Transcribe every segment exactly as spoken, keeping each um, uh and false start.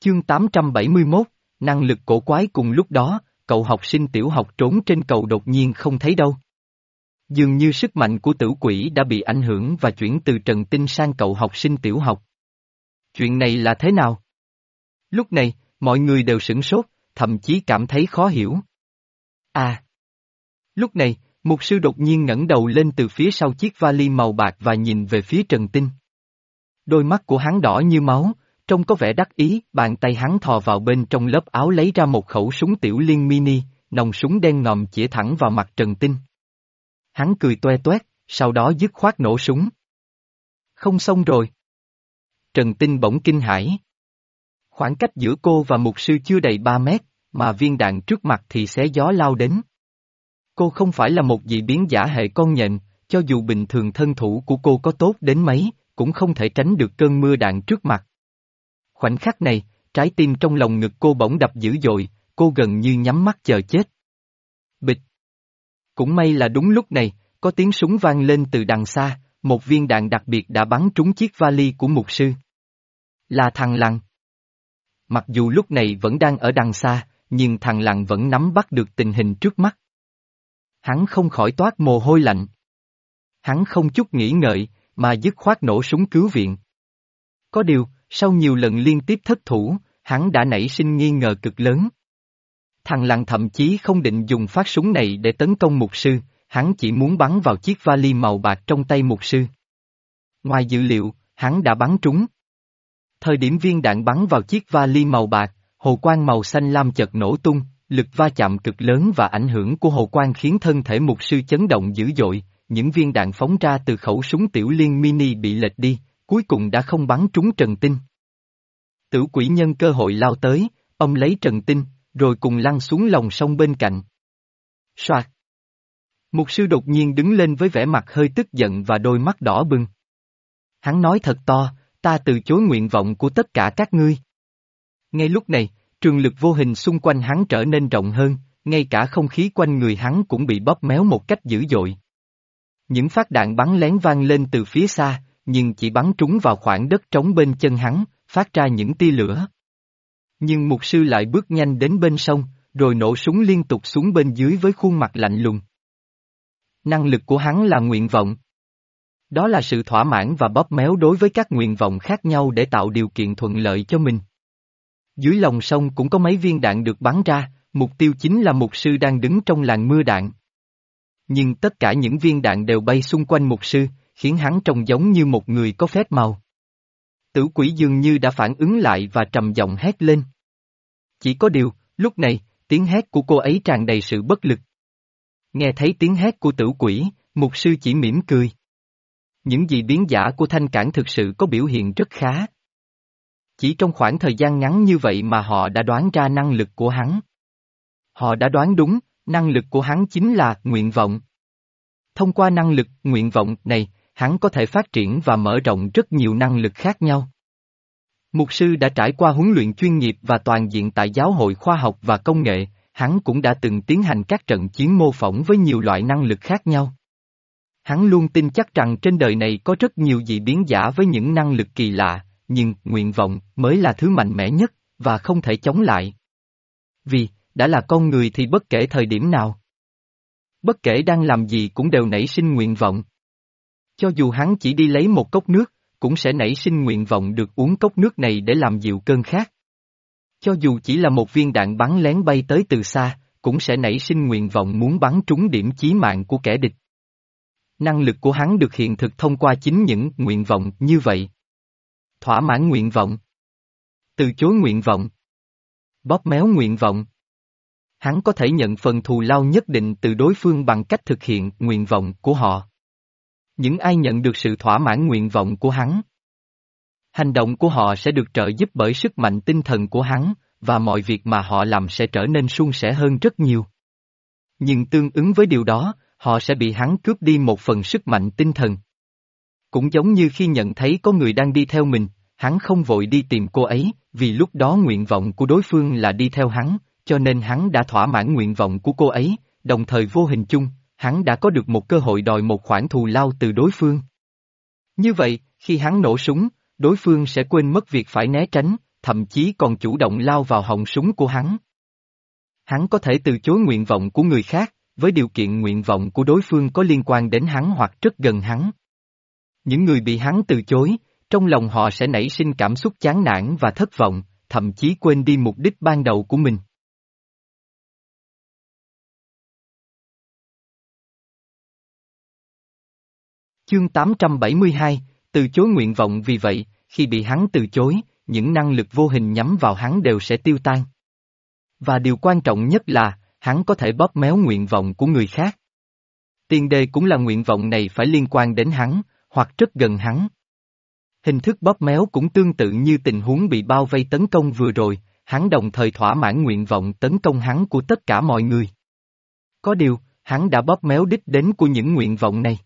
Chương tám trăm bảy mươi mốt, năng lực cổ quái. Cùng lúc đó, cậu học sinh tiểu học trốn trên cầu đột nhiên không thấy đâu. Dường như sức mạnh của tử quỷ đã bị ảnh hưởng và chuyển từ Trần Tinh sang cậu học sinh tiểu học. Chuyện này là thế nào? Lúc này, mọi người đều sửng sốt, thậm chí cảm thấy khó hiểu. À! Lúc này, mục sư đột nhiên ngẩng đầu lên từ phía sau chiếc vali màu bạc và nhìn về phía Trần Tinh. Đôi mắt của hắn đỏ như máu, trông có vẻ đắc ý, bàn tay hắn thò vào bên trong lớp áo lấy ra một khẩu súng tiểu liên mini, nòng súng đen ngòm chĩa thẳng vào mặt Trần Tinh. Hắn cười toe toét, sau đó dứt khoát nổ súng. Không xong rồi. Trần Tinh bỗng kinh hãi. Khoảng cách giữa cô và mục sư chưa đầy ba mét, mà viên đạn trước mặt thì xé gió lao đến. Cô không phải là một dị biến giả hệ con nhện, cho dù bình thường thân thủ của cô có tốt đến mấy, cũng không thể tránh được cơn mưa đạn trước mặt. Khoảnh khắc này, trái tim trong lòng ngực cô bỗng đập dữ dội, cô gần như nhắm mắt chờ chết. Bịch. Cũng may là đúng lúc này, có tiếng súng vang lên từ đằng xa, một viên đạn đặc biệt đã bắn trúng chiếc vali của mục sư. Là thằng Lằn. Mặc dù lúc này vẫn đang ở đằng xa, nhưng thằng Lằn vẫn nắm bắt được tình hình trước mắt. Hắn không khỏi toát mồ hôi lạnh. Hắn không chút nghĩ ngợi, mà dứt khoát nổ súng cứu viện. Có điều, sau nhiều lần liên tiếp thất thủ, hắn đã nảy sinh nghi ngờ cực lớn. Thằng Lằn thậm chí không định dùng phát súng này để tấn công mục sư, hắn chỉ muốn bắn vào chiếc vali màu bạc trong tay mục sư. Ngoài dự liệu, hắn đã bắn trúng. Thời điểm viên đạn bắn vào chiếc vali màu bạc, hồ quang màu xanh lam chợt nổ tung, lực va chạm cực lớn và ảnh hưởng của hồ quang khiến thân thể mục sư chấn động dữ dội, những viên đạn phóng ra từ khẩu súng tiểu liên mini bị lệch đi, cuối cùng đã không bắn trúng Trần Tinh. Tử quỷ nhân cơ hội lao tới, ông lấy Trần Tinh, rồi cùng lăn xuống lòng sông bên cạnh. Soạt! Mục sư đột nhiên đứng lên với vẻ mặt hơi tức giận và đôi mắt đỏ bừng. Hắn nói thật to, ta từ chối nguyện vọng của tất cả các ngươi. Ngay lúc này, trường lực vô hình xung quanh hắn trở nên rộng hơn, ngay cả không khí quanh người hắn cũng bị bóp méo một cách dữ dội. Những phát đạn bắn lén vang lên từ phía xa, nhưng chỉ bắn trúng vào khoảng đất trống bên chân hắn, phát ra những tia lửa. Nhưng mục sư lại bước nhanh đến bên sông, rồi nổ súng liên tục xuống bên dưới với khuôn mặt lạnh lùng. Năng lực của hắn là nguyện vọng. Đó là sự thỏa mãn và bóp méo đối với các nguyện vọng khác nhau để tạo điều kiện thuận lợi cho mình. Dưới lòng sông cũng có mấy viên đạn được bắn ra, mục tiêu chính là mục sư đang đứng trong làn mưa đạn. Nhưng tất cả những viên đạn đều bay xung quanh mục sư, khiến hắn trông giống như một người có phép màu. Tử quỷ dường như đã phản ứng lại và trầm giọng hét lên. Chỉ có điều, lúc này, tiếng hét của cô ấy tràn đầy sự bất lực. Nghe thấy tiếng hét của tử quỷ, mục sư chỉ mỉm cười. Những dị biến giả của Thanh Cảng thực sự có biểu hiện rất khá. Chỉ trong khoảng thời gian ngắn như vậy mà họ đã đoán ra năng lực của hắn. Họ đã đoán đúng, năng lực của hắn chính là nguyện vọng. Thông qua năng lực, nguyện vọng này, hắn có thể phát triển và mở rộng rất nhiều năng lực khác nhau. Mục sư đã trải qua huấn luyện chuyên nghiệp và toàn diện tại Giáo hội Khoa học và Công nghệ, hắn cũng đã từng tiến hành các trận chiến mô phỏng với nhiều loại năng lực khác nhau. Hắn luôn tin chắc rằng trên đời này có rất nhiều dị biến giả với những năng lực kỳ lạ, nhưng nguyện vọng mới là thứ mạnh mẽ nhất, và không thể chống lại. Vì, đã là con người thì bất kể thời điểm nào, bất kể đang làm gì cũng đều nảy sinh nguyện vọng. Cho dù hắn chỉ đi lấy một cốc nước, cũng sẽ nảy sinh nguyện vọng được uống cốc nước này để làm dịu cơn khát. Cho dù chỉ là một viên đạn bắn lén bay tới từ xa, cũng sẽ nảy sinh nguyện vọng muốn bắn trúng điểm chí mạng của kẻ địch. Năng lực của hắn được hiện thực thông qua chính những nguyện vọng như vậy. Thỏa mãn nguyện vọng. Từ chối nguyện vọng. Bóp méo nguyện vọng. Hắn có thể nhận phần thù lao nhất định từ đối phương bằng cách thực hiện nguyện vọng của họ. Những ai nhận được sự thỏa mãn nguyện vọng của hắn, hành động của họ sẽ được trợ giúp bởi sức mạnh tinh thần của hắn, và mọi việc mà họ làm sẽ trở nên suôn sẻ hơn rất nhiều. Nhưng tương ứng với điều đó, họ sẽ bị hắn cướp đi một phần sức mạnh tinh thần. Cũng giống như khi nhận thấy có người đang đi theo mình, hắn không vội đi tìm cô ấy, vì lúc đó nguyện vọng của đối phương là đi theo hắn, cho nên hắn đã thỏa mãn nguyện vọng của cô ấy, đồng thời vô hình chung, hắn đã có được một cơ hội đòi một khoản thù lao từ đối phương. Như vậy, khi hắn nổ súng, đối phương sẽ quên mất việc phải né tránh, thậm chí còn chủ động lao vào họng súng của hắn. Hắn có thể từ chối nguyện vọng của người khác, với điều kiện nguyện vọng của đối phương có liên quan đến hắn hoặc rất gần hắn. Những người bị hắn từ chối, trong lòng họ sẽ nảy sinh cảm xúc chán nản và thất vọng, thậm chí quên đi mục đích ban đầu của mình. Chương tám trăm bảy mươi hai, từ chối nguyện vọng. Vì vậy, khi bị hắn từ chối, những năng lực vô hình nhắm vào hắn đều sẽ tiêu tan. Và điều quan trọng nhất là, hắn có thể bóp méo nguyện vọng của người khác. Tiền đề cũng là nguyện vọng này phải liên quan đến hắn, hoặc rất gần hắn. Hình thức bóp méo cũng tương tự như tình huống bị bao vây tấn công vừa rồi, hắn đồng thời thỏa mãn nguyện vọng tấn công hắn của tất cả mọi người. Có điều, hắn đã bóp méo đích đến của những nguyện vọng này.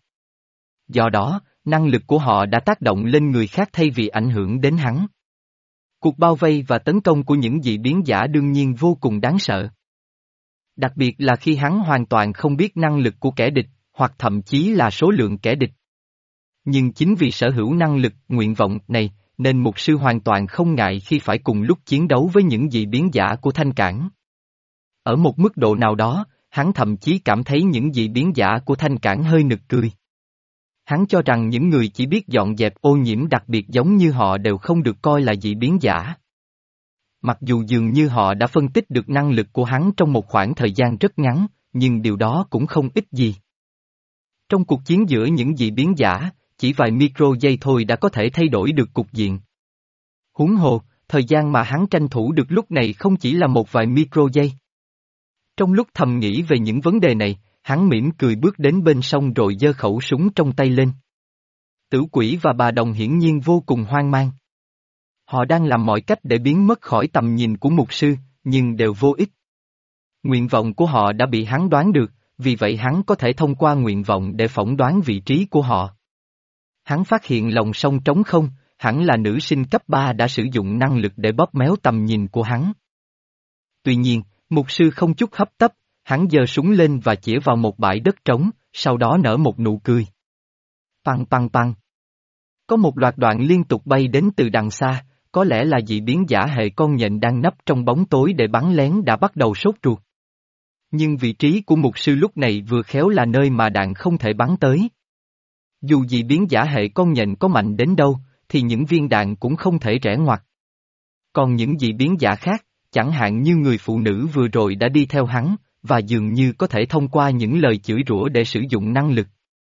Do đó, năng lực của họ đã tác động lên người khác thay vì ảnh hưởng đến hắn. Cuộc bao vây và tấn công của những dị biến giả đương nhiên vô cùng đáng sợ. Đặc biệt là khi hắn hoàn toàn không biết năng lực của kẻ địch, hoặc thậm chí là số lượng kẻ địch. Nhưng chính vì sở hữu năng lực, nguyện vọng này, nên mục sư hoàn toàn không ngại khi phải cùng lúc chiến đấu với những dị biến giả của Thanh Cảng. Ở một mức độ nào đó, hắn thậm chí cảm thấy những dị biến giả của Thanh Cảng hơi nực cười. Hắn cho rằng những người chỉ biết dọn dẹp ô nhiễm đặc biệt giống như họ đều không được coi là dị biến giả. Mặc dù dường như họ đã phân tích được năng lực của hắn trong một khoảng thời gian rất ngắn, nhưng điều đó cũng không ích gì. Trong cuộc chiến giữa những dị biến giả, chỉ vài micro giây thôi đã có thể thay đổi được cục diện. Huống hồ, thời gian mà hắn tranh thủ được lúc này không chỉ là một vài micro giây. Trong lúc thầm nghĩ về những vấn đề này, hắn mỉm cười bước đến bên sông rồi giơ khẩu súng trong tay lên. Tử Quỷ và bà Đồng hiển nhiên vô cùng hoang mang. Họ đang làm mọi cách để biến mất khỏi tầm nhìn của mục sư, nhưng đều vô ích. Nguyện vọng của họ đã bị hắn đoán được, vì vậy hắn có thể thông qua nguyện vọng để phỏng đoán vị trí của họ. Hắn phát hiện lòng sông trống không, hẳn là nữ sinh cấp ba đã sử dụng năng lực để bóp méo tầm nhìn của hắn. Tuy nhiên, mục sư không chút hấp tấp, hắn giơ súng lên và chĩa vào một bãi đất trống, sau đó nở một nụ cười. Păng păng păng. Có một loạt đoạn liên tục bay đến từ đằng xa, có lẽ là dị biến giả hệ con nhện đang nấp trong bóng tối để bắn lén đã bắt đầu sốt ruột. Nhưng vị trí của mục sư lúc này vừa khéo là nơi mà đạn không thể bắn tới. Dù dị biến giả hệ con nhện có mạnh đến đâu, thì những viên đạn cũng không thể rẽ ngoặt. Còn những dị biến giả khác, chẳng hạn như người phụ nữ vừa rồi đã đi theo hắn, và dường như có thể thông qua những lời chửi rủa để sử dụng năng lực.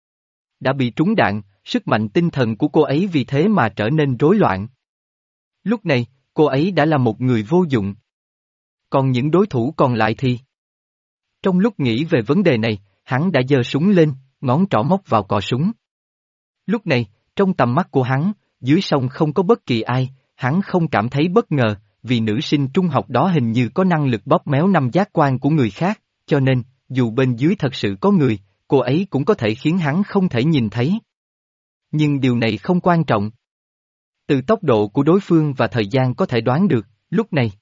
Đã bị trúng đạn, sức mạnh tinh thần của cô ấy vì thế mà trở nên rối loạn. Lúc này, cô ấy đã là một người vô dụng. Còn những đối thủ còn lại thì... Trong lúc nghĩ về vấn đề này, hắn đã giơ súng lên, ngón trỏ móc vào cò súng. Lúc này, trong tầm mắt của hắn, dưới sông không có bất kỳ ai, hắn không cảm thấy bất ngờ, vì nữ sinh trung học đó hình như có năng lực bóp méo năm giác quan của người khác, cho nên, dù bên dưới thật sự có người, cô ấy cũng có thể khiến hắn không thể nhìn thấy. Nhưng điều này không quan trọng. Từ tốc độ của đối phương và thời gian có thể đoán được, lúc này,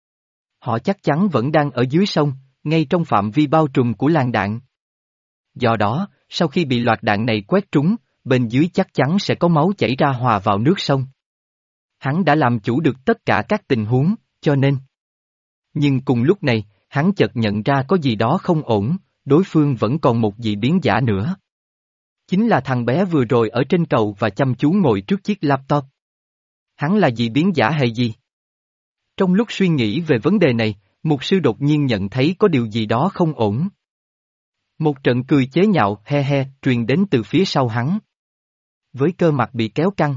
họ chắc chắn vẫn đang ở dưới sông, ngay trong phạm vi bao trùm của làn đạn. Do đó, sau khi bị loạt đạn này quét trúng, bên dưới chắc chắn sẽ có máu chảy ra hòa vào nước sông. Hắn đã làm chủ được tất cả các tình huống, cho nên. Nhưng cùng lúc này, hắn chợt nhận ra có gì đó không ổn, đối phương vẫn còn một dị biến giả nữa. Chính là thằng bé vừa rồi ở trên cầu và chăm chú ngồi trước chiếc laptop. Hắn là dị biến giả hay gì? Trong lúc suy nghĩ về vấn đề này, mục sư đột nhiên nhận thấy có điều gì đó không ổn. Một trận cười chế nhạo he he truyền đến từ phía sau hắn. Với cơ mặt bị kéo căng.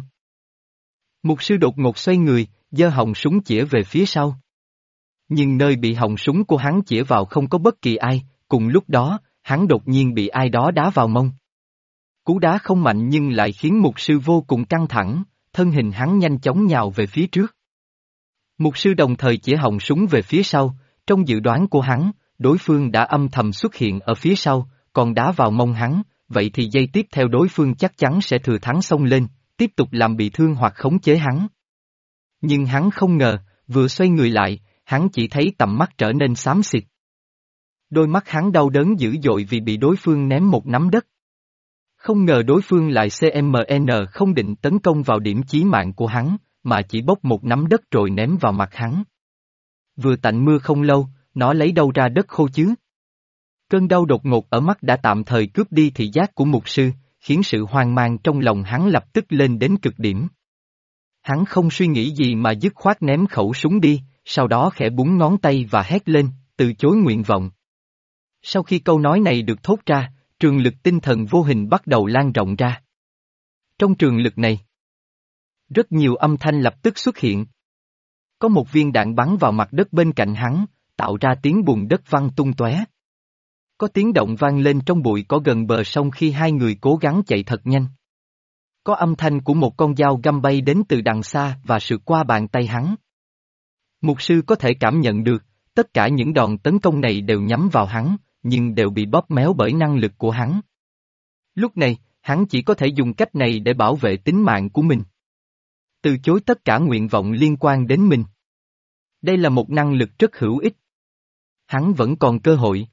Mục sư đột ngột xoay người, giơ họng súng chĩa về phía sau. Nhưng nơi bị họng súng của hắn chĩa vào không có bất kỳ ai, cùng lúc đó, hắn đột nhiên bị ai đó đá vào mông. Cú đá không mạnh nhưng lại khiến mục sư vô cùng căng thẳng, thân hình hắn nhanh chóng nhào về phía trước. Mục sư đồng thời chĩa họng súng về phía sau, trong dự đoán của hắn, đối phương đã âm thầm xuất hiện ở phía sau, còn đá vào mông hắn, vậy thì giây tiếp theo đối phương chắc chắn sẽ thừa thắng xông lên, tiếp tục làm bị thương hoặc khống chế hắn. Nhưng hắn không ngờ, vừa xoay người lại, hắn chỉ thấy tầm mắt trở nên xám xịt. Đôi mắt hắn đau đớn dữ dội vì bị đối phương ném một nắm đất. Không ngờ đối phương lại xê em en không định tấn công vào điểm chí mạng của hắn, mà chỉ bốc một nắm đất rồi ném vào mặt hắn. Vừa tạnh mưa không lâu, nó lấy đâu ra đất khô chứ? Cơn đau đột ngột ở mắt đã tạm thời cướp đi thị giác của mục sư, khiến sự hoang mang trong lòng hắn lập tức lên đến cực điểm. Hắn không suy nghĩ gì mà dứt khoát ném khẩu súng đi, sau đó khẽ búng ngón tay và hét lên, từ chối nguyện vọng. Sau khi câu nói này được thốt ra, trường lực tinh thần vô hình bắt đầu lan rộng ra. Trong trường lực này, rất nhiều âm thanh lập tức xuất hiện. Có một viên đạn bắn vào mặt đất bên cạnh hắn, tạo ra tiếng bùn đất văng tung tóe. Có tiếng động vang lên trong bụi cỏ gần bờ sông khi hai người cố gắng chạy thật nhanh. Có âm thanh của một con dao găm bay đến từ đằng xa và sượt qua bàn tay hắn. Mục sư có thể cảm nhận được, tất cả những đòn tấn công này đều nhắm vào hắn, nhưng đều bị bóp méo bởi năng lực của hắn. Lúc này, hắn chỉ có thể dùng cách này để bảo vệ tính mạng của mình. Từ chối tất cả nguyện vọng liên quan đến mình. Đây là một năng lực rất hữu ích. Hắn vẫn còn cơ hội.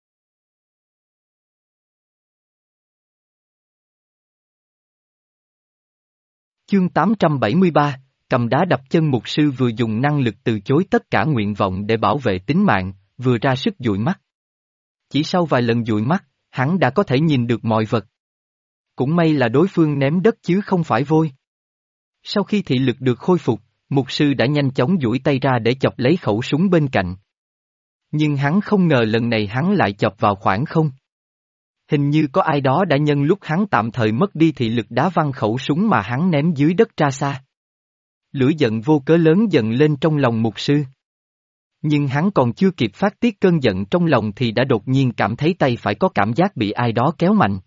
Chương tám trăm bảy mươi ba, cầm đá đập chân. Mục sư vừa dùng năng lực từ chối tất cả nguyện vọng để bảo vệ tính mạng, vừa ra sức dụi mắt. Chỉ sau vài lần dụi mắt, hắn đã có thể nhìn được mọi vật. Cũng may là đối phương ném đất chứ không phải vôi. Sau khi thị lực được khôi phục, mục sư đã nhanh chóng duỗi tay ra để chọc lấy khẩu súng bên cạnh. Nhưng hắn không ngờ lần này hắn lại chọc vào khoảng không. Hình như có ai đó đã nhân lúc hắn tạm thời mất đi thị lực đá văng khẩu súng mà hắn ném dưới đất ra xa. Lửa giận vô cớ lớn dần lên trong lòng mục sư. Nhưng hắn còn chưa kịp phát tiết cơn giận trong lòng thì đã đột nhiên cảm thấy tay phải có cảm giác bị ai đó kéo mạnh.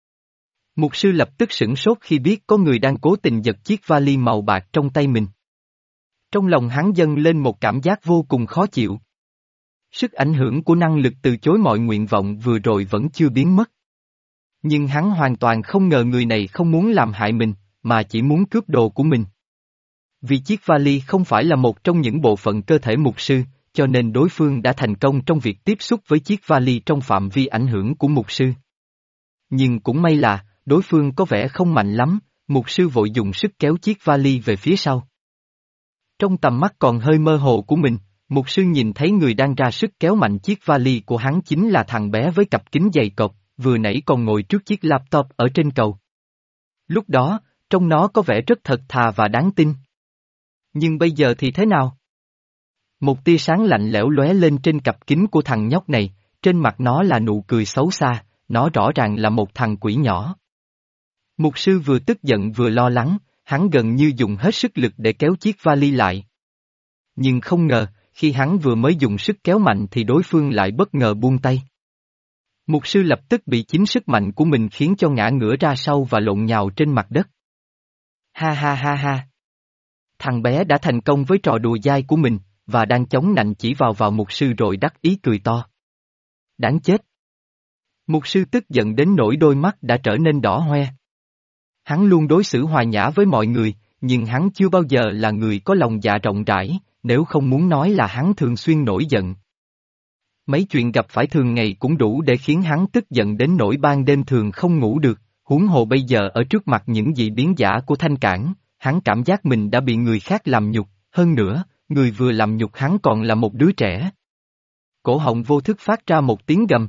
Mục sư lập tức sửng sốt khi biết có người đang cố tình giật chiếc vali màu bạc trong tay mình. Trong lòng hắn dâng lên một cảm giác vô cùng khó chịu. Sức ảnh hưởng của năng lực từ chối mọi nguyện vọng vừa rồi vẫn chưa biến mất. Nhưng hắn hoàn toàn không ngờ người này không muốn làm hại mình, mà chỉ muốn cướp đồ của mình. Vì chiếc vali không phải là một trong những bộ phận cơ thể mục sư, cho nên đối phương đã thành công trong việc tiếp xúc với chiếc vali trong phạm vi ảnh hưởng của mục sư. Nhưng cũng may là, đối phương có vẻ không mạnh lắm, mục sư vội dùng sức kéo chiếc vali về phía sau. Trong tầm mắt còn hơi mơ hồ của mình, mục sư nhìn thấy người đang ra sức kéo mạnh chiếc vali của hắn chính là thằng bé với cặp kính dày cộp, vừa nãy còn ngồi trước chiếc laptop ở trên cầu. Lúc đó, trông nó có vẻ rất thật thà và đáng tin. Nhưng bây giờ thì thế nào? Một tia sáng lạnh lẽo lóe lên trên cặp kính của thằng nhóc này, trên mặt nó là nụ cười xấu xa, nó rõ ràng là một thằng quỷ nhỏ. Mục sư vừa tức giận vừa lo lắng, hắn gần như dùng hết sức lực để kéo chiếc vali lại. Nhưng không ngờ, khi hắn vừa mới dùng sức kéo mạnh thì đối phương lại bất ngờ buông tay. Mục sư lập tức bị chính sức mạnh của mình khiến cho ngã ngửa ra sau và lộn nhào trên mặt đất. Ha ha ha ha. Thằng bé đã thành công với trò đùa dai của mình, và đang chống nạnh chỉ vào vào mục sư rồi đắc ý cười to. Đáng chết. Mục sư tức giận đến nỗi đôi mắt đã trở nên đỏ hoe. Hắn luôn đối xử hòa nhã với mọi người, nhưng hắn chưa bao giờ là người có lòng dạ rộng rãi, nếu không muốn nói là hắn thường xuyên nổi giận. Mấy chuyện gặp phải thường ngày cũng đủ để khiến hắn tức giận đến nỗi ban đêm thường không ngủ được, huống hồ bây giờ ở trước mặt những dị biến giả của Thanh Cảng, hắn cảm giác mình đã bị người khác làm nhục, hơn nữa, người vừa làm nhục hắn còn là một đứa trẻ. Cổ họng vô thức phát ra một tiếng gầm.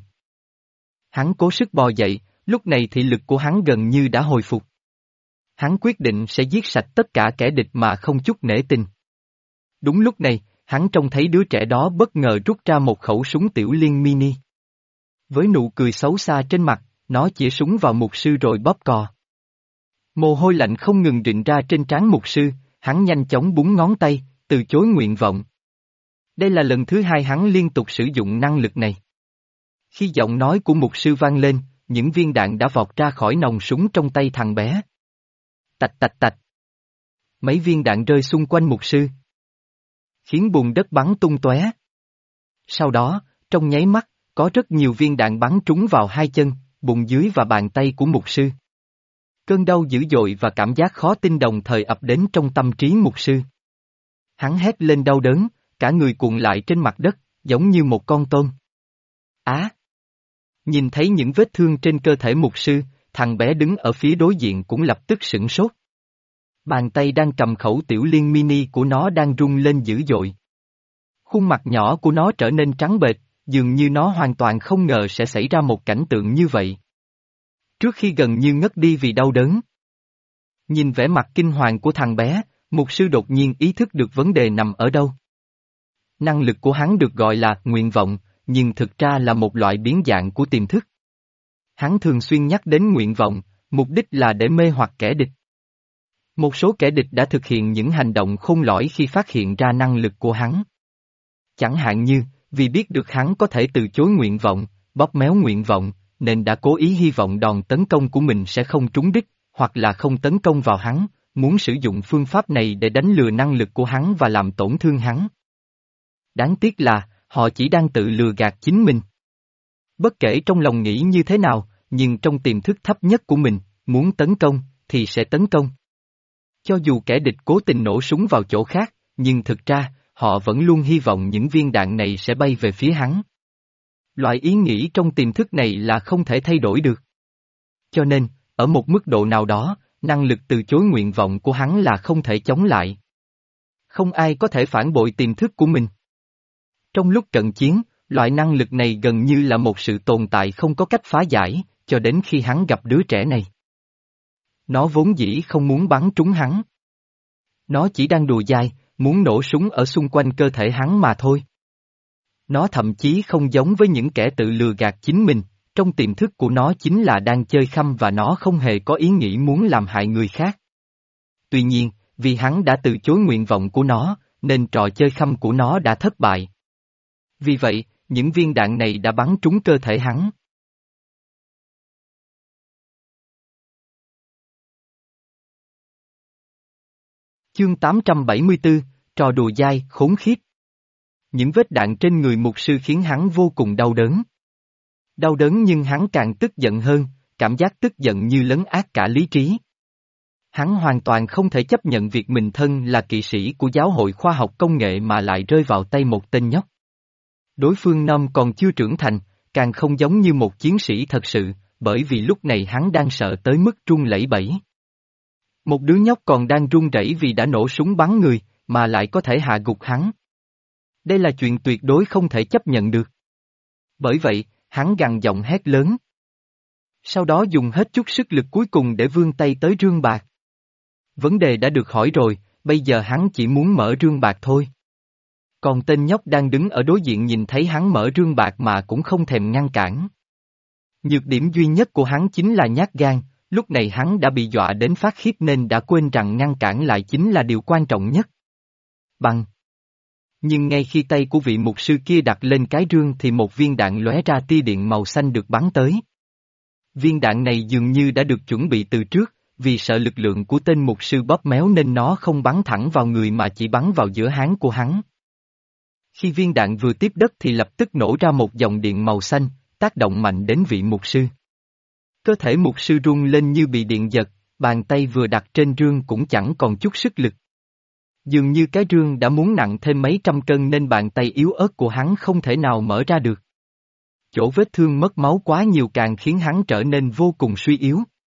Hắn cố sức bò dậy, lúc này thị lực của hắn gần như đã hồi phục. Hắn quyết định sẽ giết sạch tất cả kẻ địch mà không chút nể tình. Đúng lúc này, hắn trông thấy đứa trẻ đó bất ngờ rút ra một khẩu súng tiểu liên mini. Với nụ cười xấu xa trên mặt, nó chĩa súng vào mục sư rồi bóp cò. Mồ hôi lạnh không ngừng rịn ra trên trán mục sư, hắn nhanh chóng búng ngón tay, từ chối nguyện vọng. Đây là lần thứ hai hắn liên tục sử dụng năng lực này. Khi giọng nói của mục sư vang lên, những viên đạn đã vọt ra khỏi nòng súng trong tay thằng bé. Tạch tạch tạch. Mấy viên đạn rơi xung quanh mục sư, khiến bùn đất bắn tung tóe. Sau đó, trong nháy mắt, có rất nhiều viên đạn bắn trúng vào hai chân, bụng dưới và bàn tay của mục sư. Cơn đau dữ dội và cảm giác khó tin đồng thời ập đến trong tâm trí mục sư. Hắn hét lên đau đớn, cả người cuộn lại trên mặt đất, giống như một con tôm. Á! À, nhìn thấy những vết thương trên cơ thể mục sư, thằng bé đứng ở phía đối diện cũng lập tức sửng sốt. Bàn tay đang cầm khẩu tiểu liên mini của nó đang rung lên dữ dội. Khuôn mặt nhỏ của nó trở nên trắng bệch, dường như nó hoàn toàn không ngờ sẽ xảy ra một cảnh tượng như vậy. Trước khi gần như ngất đi vì đau đớn. Nhìn vẻ mặt kinh hoàng của thằng bé, mục sư đột nhiên ý thức được vấn đề nằm ở đâu. Năng lực của hắn được gọi là nguyện vọng, nhưng thực ra là một loại biến dạng của tiềm thức. Hắn thường xuyên nhắc đến nguyện vọng, mục đích là để mê hoặc kẻ địch. Một số kẻ địch đã thực hiện những hành động khôn lỏi khi phát hiện ra năng lực của hắn. Chẳng hạn như, vì biết được hắn có thể từ chối nguyện vọng, bóp méo nguyện vọng, nên đã cố ý hy vọng đòn tấn công của mình sẽ không trúng đích, hoặc là không tấn công vào hắn, muốn sử dụng phương pháp này để đánh lừa năng lực của hắn và làm tổn thương hắn. Đáng tiếc là, họ chỉ đang tự lừa gạt chính mình. Bất kể trong lòng nghĩ như thế nào, nhưng trong tiềm thức thấp nhất của mình, muốn tấn công, thì sẽ tấn công. Cho dù kẻ địch cố tình nổ súng vào chỗ khác, nhưng thực ra, họ vẫn luôn hy vọng những viên đạn này sẽ bay về phía hắn. Loại ý nghĩ trong tiềm thức này là không thể thay đổi được. Cho nên, ở một mức độ nào đó, năng lực từ chối nguyện vọng của hắn là không thể chống lại. Không ai có thể phản bội tiềm thức của mình. Trong lúc cận chiến, loại năng lực này gần như là một sự tồn tại không có cách phá giải, cho đến khi hắn gặp đứa trẻ này. Nó vốn dĩ không muốn bắn trúng hắn. Nó chỉ đang đùa dai, muốn nổ súng ở xung quanh cơ thể hắn mà thôi. Nó thậm chí không giống với những kẻ tự lừa gạt chính mình, trong tiềm thức của nó chính là đang chơi khăm và nó không hề có ý nghĩ muốn làm hại người khác. Tuy nhiên, vì hắn đã từ chối nguyện vọng của nó, nên trò chơi khăm của nó đã thất bại. Vì vậy, những viên đạn này đã bắn trúng cơ thể hắn. Chương tám trăm bảy mươi tư, trò đùa dai, khốn khiếp. Những vết đạn trên người mục sư khiến hắn vô cùng đau đớn. Đau đớn nhưng hắn càng tức giận hơn, cảm giác tức giận như lấn át cả lý trí. Hắn hoàn toàn không thể chấp nhận việc mình thân là kỵ sĩ của giáo hội khoa học công nghệ mà lại rơi vào tay một tên nhóc. Đối phương Nom còn chưa trưởng thành, càng không giống như một chiến sĩ thật sự, bởi vì lúc này hắn đang sợ tới mức run lẩy bẩy. Một đứa nhóc còn đang run rẩy vì đã nổ súng bắn người, mà lại có thể hạ gục hắn. Đây là chuyện tuyệt đối không thể chấp nhận được. Bởi vậy, hắn gằn giọng hét lớn. Sau đó dùng hết chút sức lực cuối cùng để vươn tay tới rương bạc. Vấn đề đã được hỏi rồi, bây giờ hắn chỉ muốn mở rương bạc thôi. Còn tên nhóc đang đứng ở đối diện nhìn thấy hắn mở rương bạc mà cũng không thèm ngăn cản. Nhược điểm duy nhất của hắn chính là nhát gan, lúc này hắn đã bị dọa đến phát khiếp nên đã quên rằng ngăn cản lại chính là điều quan trọng nhất. Bằng. Nhưng ngay khi tay của vị mục sư kia đặt lên cái rương thì một viên đạn lóe ra tia điện màu xanh được bắn tới. Viên đạn này dường như đã được chuẩn bị từ trước, vì sợ lực lượng của tên mục sư bóp méo nên nó không bắn thẳng vào người mà chỉ bắn vào giữa háng của hắn. Khi viên đạn vừa tiếp đất thì lập tức nổ ra một dòng điện màu xanh, tác động mạnh đến vị mục sư. Cơ thể mục sư rung lên như bị điện giật, bàn tay vừa đặt trên rương cũng chẳng còn chút sức lực. Dường như cái rương đã muốn nặng thêm mấy trăm cân nên bàn tay yếu ớt của hắn không thể nào mở ra được. Chỗ vết thương mất máu quá nhiều càng khiến hắn trở nên vô cùng suy yếu.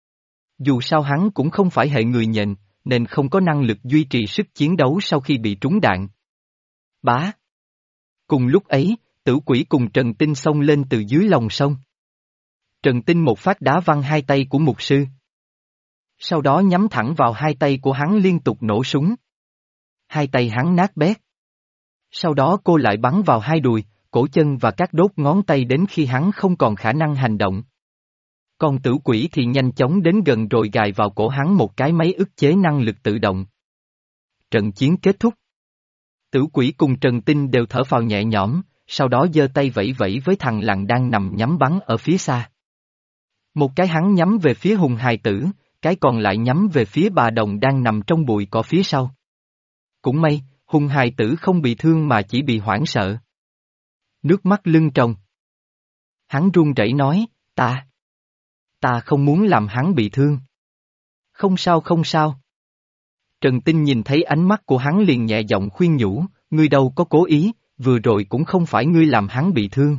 Dù sao hắn cũng không phải hệ người nhện, nên không có năng lực duy trì sức chiến đấu sau khi bị trúng đạn. Bá. Cùng lúc ấy, Tử Quỷ cùng Trần Tinh xông lên từ dưới lòng sông. Trần Tinh một phát đá văng hai tay của mục sư. Sau đó nhắm thẳng vào hai tay của hắn liên tục nổ súng. Hai tay hắn nát bét. Sau đó cô lại bắn vào hai đùi, cổ chân và các đốt ngón tay đến khi hắn không còn khả năng hành động. Còn Tử Quỷ thì nhanh chóng đến gần rồi gài vào cổ hắn một cái máy ức chế năng lực tự động. Trận chiến kết thúc. Tử Quỷ cùng Trần Tinh đều thở phào nhẹ nhõm, sau đó giơ tay vẫy vẫy với thằng lằn đang nằm nhắm bắn ở phía xa. Một cái hắn nhắm về phía Hùng hài tử, cái còn lại nhắm về phía bà đồng đang nằm trong bụi cỏ phía sau. Cũng may, Hùng hài tử không bị thương mà chỉ bị hoảng sợ. Nước mắt lưng tròng. Hắn run rẩy nói, ta. Ta không muốn làm hắn bị thương. Không sao không sao. Trần Tinh nhìn thấy ánh mắt của hắn liền nhẹ giọng khuyên nhủ, ngươi đâu có cố ý, vừa rồi cũng không phải ngươi làm hắn bị thương.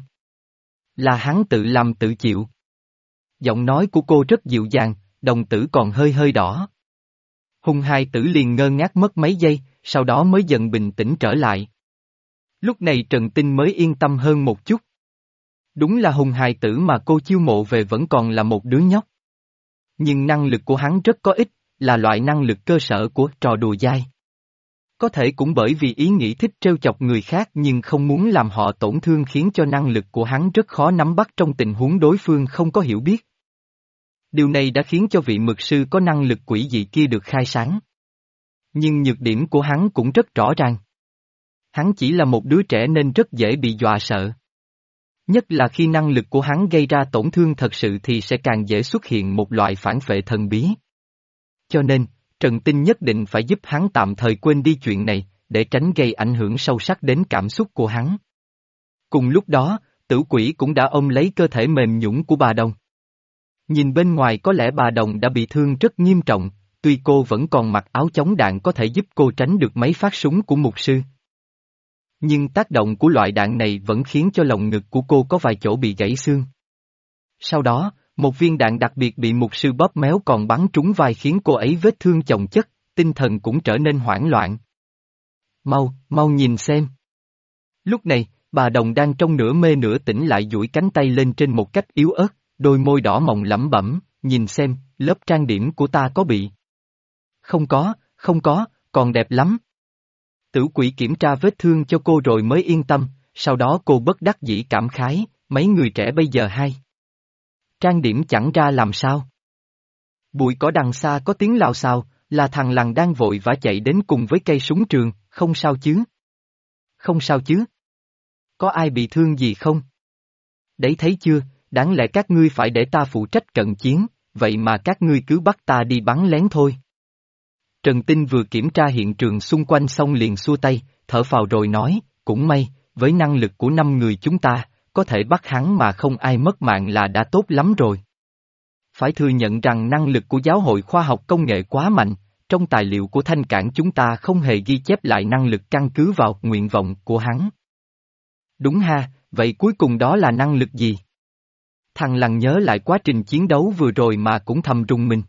Là hắn tự làm tự chịu. Giọng nói của cô rất dịu dàng, đồng tử còn hơi hơi đỏ. Hùng hài tử liền ngơ ngác mất mấy giây, sau đó mới dần bình tĩnh trở lại. Lúc này Trần Tinh mới yên tâm hơn một chút. Đúng là hùng hài tử mà cô chiêu mộ về vẫn còn là một đứa nhóc. Nhưng năng lực của hắn rất có ích, là loại năng lực cơ sở của trò đùa dai. Có thể cũng bởi vì ý nghĩ thích trêu chọc người khác nhưng không muốn làm họ tổn thương khiến cho năng lực của hắn rất khó nắm bắt trong tình huống đối phương không có hiểu biết. Điều này đã khiến cho vị mược sư có năng lực quỷ dị kia được khai sáng. Nhưng nhược điểm của hắn cũng rất rõ ràng. Hắn chỉ là một đứa trẻ nên rất dễ bị dọa sợ. Nhất là khi năng lực của hắn gây ra tổn thương thật sự thì sẽ càng dễ xuất hiện một loại phản phệ thần bí. Cho nên, Trần Tinh nhất định phải giúp hắn tạm thời quên đi chuyện này, để tránh gây ảnh hưởng sâu sắc đến cảm xúc của hắn. Cùng lúc đó, Tử Quỷ cũng đã ôm lấy cơ thể mềm nhũn của bà Đồng. Nhìn bên ngoài có lẽ bà Đồng đã bị thương rất nghiêm trọng, tuy cô vẫn còn mặc áo chống đạn có thể giúp cô tránh được mấy phát súng của mục sư. Nhưng tác động của loại đạn này vẫn khiến cho lồng ngực của cô có vài chỗ bị gãy xương. Sau đó, một viên đạn đặc biệt bị mục sư bóp méo còn bắn trúng vai khiến cô ấy vết thương chồng chất, tinh thần cũng trở nên hoảng loạn. Mau, mau nhìn xem. Lúc này, bà Đồng đang trong nửa mê nửa tỉnh lại duỗi cánh tay lên trên một cách yếu ớt, đôi môi đỏ mọng lẩm bẩm, nhìn xem, lớp trang điểm của ta có bị. Không có, không có, còn đẹp lắm. Tử Quỷ kiểm tra vết thương cho cô rồi mới yên tâm, sau đó cô bất đắc dĩ cảm khái, mấy người trẻ bây giờ hay. Trang điểm chẳng ra làm sao. Bụi cỏ đằng xa có tiếng lao xao, là thằng lằn đang vội vã chạy đến cùng với cây súng trường, không sao chứ? Không sao chứ? Có ai bị thương gì không? Đấy thấy chưa, đáng lẽ các ngươi phải để ta phụ trách cận chiến, vậy mà các ngươi cứ bắt ta đi bắn lén thôi. Trần Tinh vừa kiểm tra hiện trường xung quanh xong liền xua tay, thở phào rồi nói, cũng may, với năng lực của năm người chúng ta, có thể bắt hắn mà không ai mất mạng là đã tốt lắm rồi. Phải thừa nhận rằng năng lực của giáo hội khoa học công nghệ quá mạnh, trong tài liệu của Thanh Cảng chúng ta không hề ghi chép lại năng lực căn cứ vào nguyện vọng của hắn. Đúng ha, vậy cuối cùng đó là năng lực gì? Thằng lằn nhớ lại quá trình chiến đấu vừa rồi mà cũng thầm rùng mình.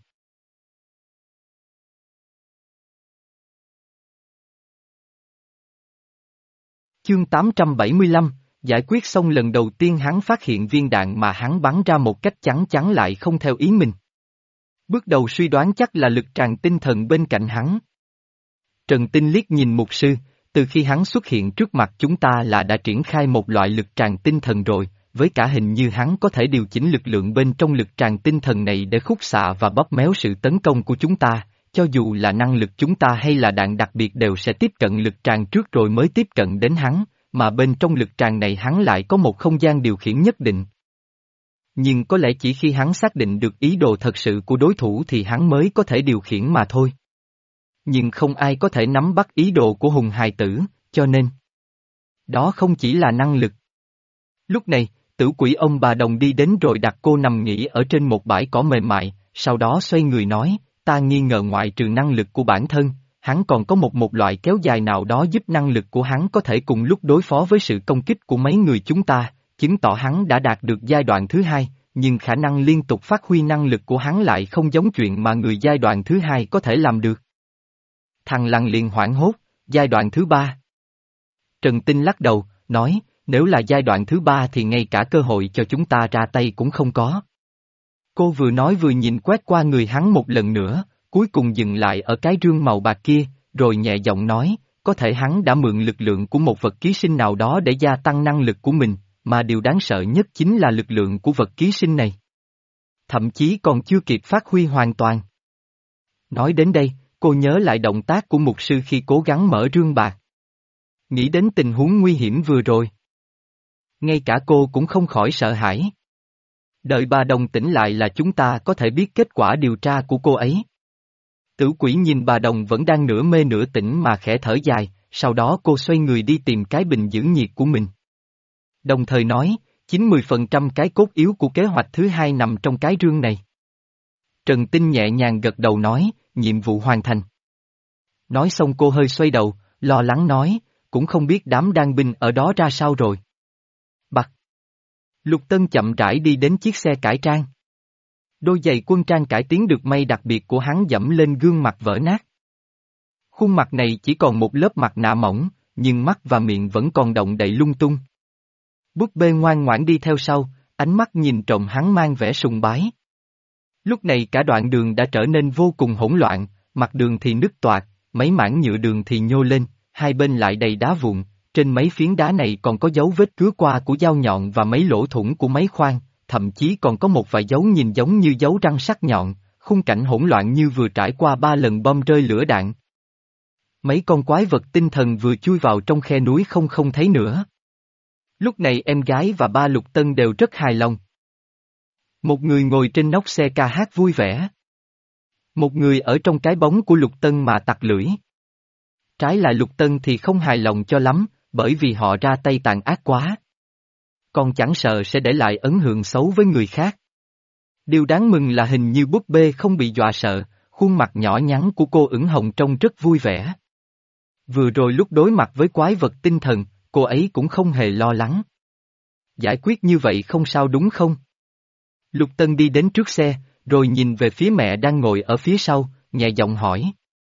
Chương tám trăm bảy mươi lăm, giải quyết xong lần đầu tiên hắn phát hiện viên đạn mà hắn bắn ra một cách chắn chắn lại không theo ý mình. Bước đầu suy đoán chắc là lực tràn tinh thần bên cạnh hắn. Trần Tinh liếc nhìn mục sư, từ khi hắn xuất hiện trước mặt chúng ta là đã triển khai một loại lực tràn tinh thần rồi, với cả hình như hắn có thể điều chỉnh lực lượng bên trong lực tràn tinh thần này để khúc xạ và bóp méo sự tấn công của chúng ta. Cho dù là năng lực chúng ta hay là đạn đặc biệt đều sẽ tiếp cận lực tràn trước rồi mới tiếp cận đến hắn, mà bên trong lực tràn này hắn lại có một không gian điều khiển nhất định. Nhưng có lẽ chỉ khi hắn xác định được ý đồ thật sự của đối thủ thì hắn mới có thể điều khiển mà thôi. Nhưng không ai có thể nắm bắt ý đồ của hùng hài tử, cho nên đó không chỉ là năng lực. Lúc này, Tử Quỷ ông bà Đồng đi đến rồi đặt cô nằm nghỉ ở trên một bãi cỏ mềm mại, sau đó xoay người nói, ta nghi ngờ ngoại trừ năng lực của bản thân, hắn còn có một một loại kéo dài nào đó giúp năng lực của hắn có thể cùng lúc đối phó với sự công kích của mấy người chúng ta, chứng tỏ hắn đã đạt được giai đoạn thứ hai, nhưng khả năng liên tục phát huy năng lực của hắn lại không giống chuyện mà người giai đoạn thứ hai có thể làm được. Thằng lằn liền hoảng hốt, giai đoạn thứ ba. Trần Tinh lắc đầu, nói, nếu là giai đoạn thứ ba thì ngay cả cơ hội cho chúng ta ra tay cũng không có. Cô vừa nói vừa nhìn quét qua người hắn một lần nữa, cuối cùng dừng lại ở cái rương màu bạc kia, rồi nhẹ giọng nói, có thể hắn đã mượn lực lượng của một vật ký sinh nào đó để gia tăng năng lực của mình, mà điều đáng sợ nhất chính là lực lượng của vật ký sinh này. Thậm chí còn chưa kịp phát huy hoàn toàn. Nói đến đây, cô nhớ lại động tác của mục sư khi cố gắng mở rương bạc. Nghĩ đến tình huống nguy hiểm vừa rồi. Ngay cả cô cũng không khỏi sợ hãi. Đợi bà Đồng tỉnh lại là chúng ta có thể biết kết quả điều tra của cô ấy. Tử Quỷ nhìn bà Đồng vẫn đang nửa mê nửa tỉnh mà khẽ thở dài, sau đó cô xoay người đi tìm cái bình giữ nhiệt của mình. Đồng thời nói, chín mươi phần trăm cái cốt yếu của kế hoạch thứ hai nằm trong cái rương này. Trần Tinh nhẹ nhàng gật đầu nói, nhiệm vụ hoàn thành. Nói xong cô hơi xoay đầu, lo lắng nói, cũng không biết đám đan binh ở đó ra sao rồi. Bặt. Lục Tân chậm rãi đi đến chiếc xe cải trang. Đôi giày quân trang cải tiến được may đặc biệt của hắn dẫm lên gương mặt vỡ nát. Khuôn mặt này chỉ còn một lớp mặt nạ mỏng, nhưng mắt và miệng vẫn còn động đậy lung tung. Búp bê ngoan ngoãn đi theo sau, ánh mắt nhìn trộm hắn mang vẻ sùng bái. Lúc này cả đoạn đường đã trở nên vô cùng hỗn loạn, mặt đường thì nứt toạc, mấy mảng nhựa đường thì nhô lên, hai bên lại đầy đá vụn, trên mấy phiến đá này còn có dấu vết cứa qua của dao nhọn và mấy lỗ thủng của máy khoan, thậm chí còn có một vài dấu nhìn giống như dấu răng sắc nhọn, khung cảnh hỗn loạn như vừa trải qua ba lần bom rơi lửa đạn. Mấy con quái vật tinh thần vừa chui vào trong khe núi không không thấy nữa. Lúc này em gái và ba Lục Tân đều rất hài lòng. Một người ngồi trên nóc xe ca hát vui vẻ. Một người ở trong cái bóng của Lục Tân mà tặc lưỡi. Trái lại Lục Tân thì không hài lòng cho lắm, bởi vì họ ra tay tàn ác quá. Còn chẳng sợ sẽ để lại ấn tượng xấu với người khác. Điều đáng mừng là hình như búp bê không bị dọa sợ, khuôn mặt nhỏ nhắn của cô ửng hồng trông rất vui vẻ. Vừa rồi lúc đối mặt với quái vật tinh thần, cô ấy cũng không hề lo lắng. Giải quyết như vậy không sao đúng không? Lục Tân đi đến trước xe, rồi nhìn về phía mẹ đang ngồi ở phía sau, nhẹ giọng hỏi.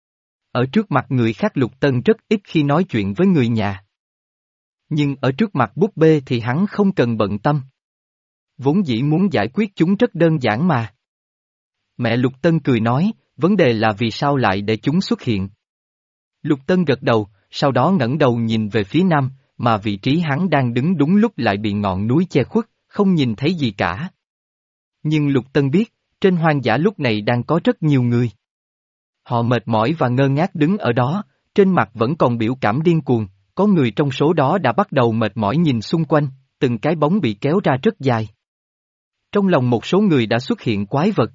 Ở trước mặt người khác Lục Tân rất ít khi nói chuyện với người nhà. Nhưng ở trước mặt búp bê thì hắn không cần bận tâm. Vốn dĩ muốn giải quyết chúng rất đơn giản mà. Mẹ Lục Tân cười nói, vấn đề là vì sao lại để chúng xuất hiện. Lục Tân gật đầu, sau đó ngẩng đầu nhìn về phía nam, mà vị trí hắn đang đứng đúng lúc lại bị ngọn núi che khuất, không nhìn thấy gì cả. Nhưng Lục Tân biết, trên hoang dã lúc này đang có rất nhiều người. Họ mệt mỏi và ngơ ngác đứng ở đó, trên mặt vẫn còn biểu cảm điên cuồng, có người trong số đó đã bắt đầu mệt mỏi nhìn xung quanh, từng cái bóng bị kéo ra rất dài. Trong lòng một số người đã xuất hiện quái vật.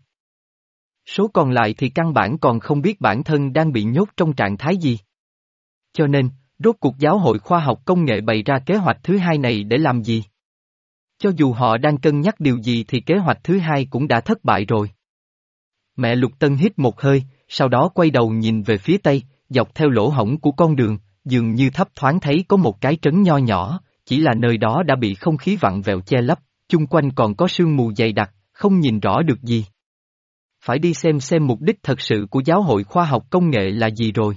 Số còn lại thì căn bản còn không biết bản thân đang bị nhốt trong trạng thái gì. Cho nên, rốt cuộc giáo hội khoa học công nghệ bày ra kế hoạch thứ hai này để làm gì? Cho dù họ đang cân nhắc điều gì thì kế hoạch thứ hai cũng đã thất bại rồi. Mẹ Lục Tân hít một hơi, sau đó quay đầu nhìn về phía tây, dọc theo lỗ hổng của con đường, dường như thấp thoáng thấy có một cái trấn nho nhỏ, chỉ là nơi đó đã bị không khí vặn vẹo che lấp, chung quanh còn có sương mù dày đặc, không nhìn rõ được gì. Phải đi xem xem mục đích thật sự của giáo hội khoa học công nghệ là gì rồi.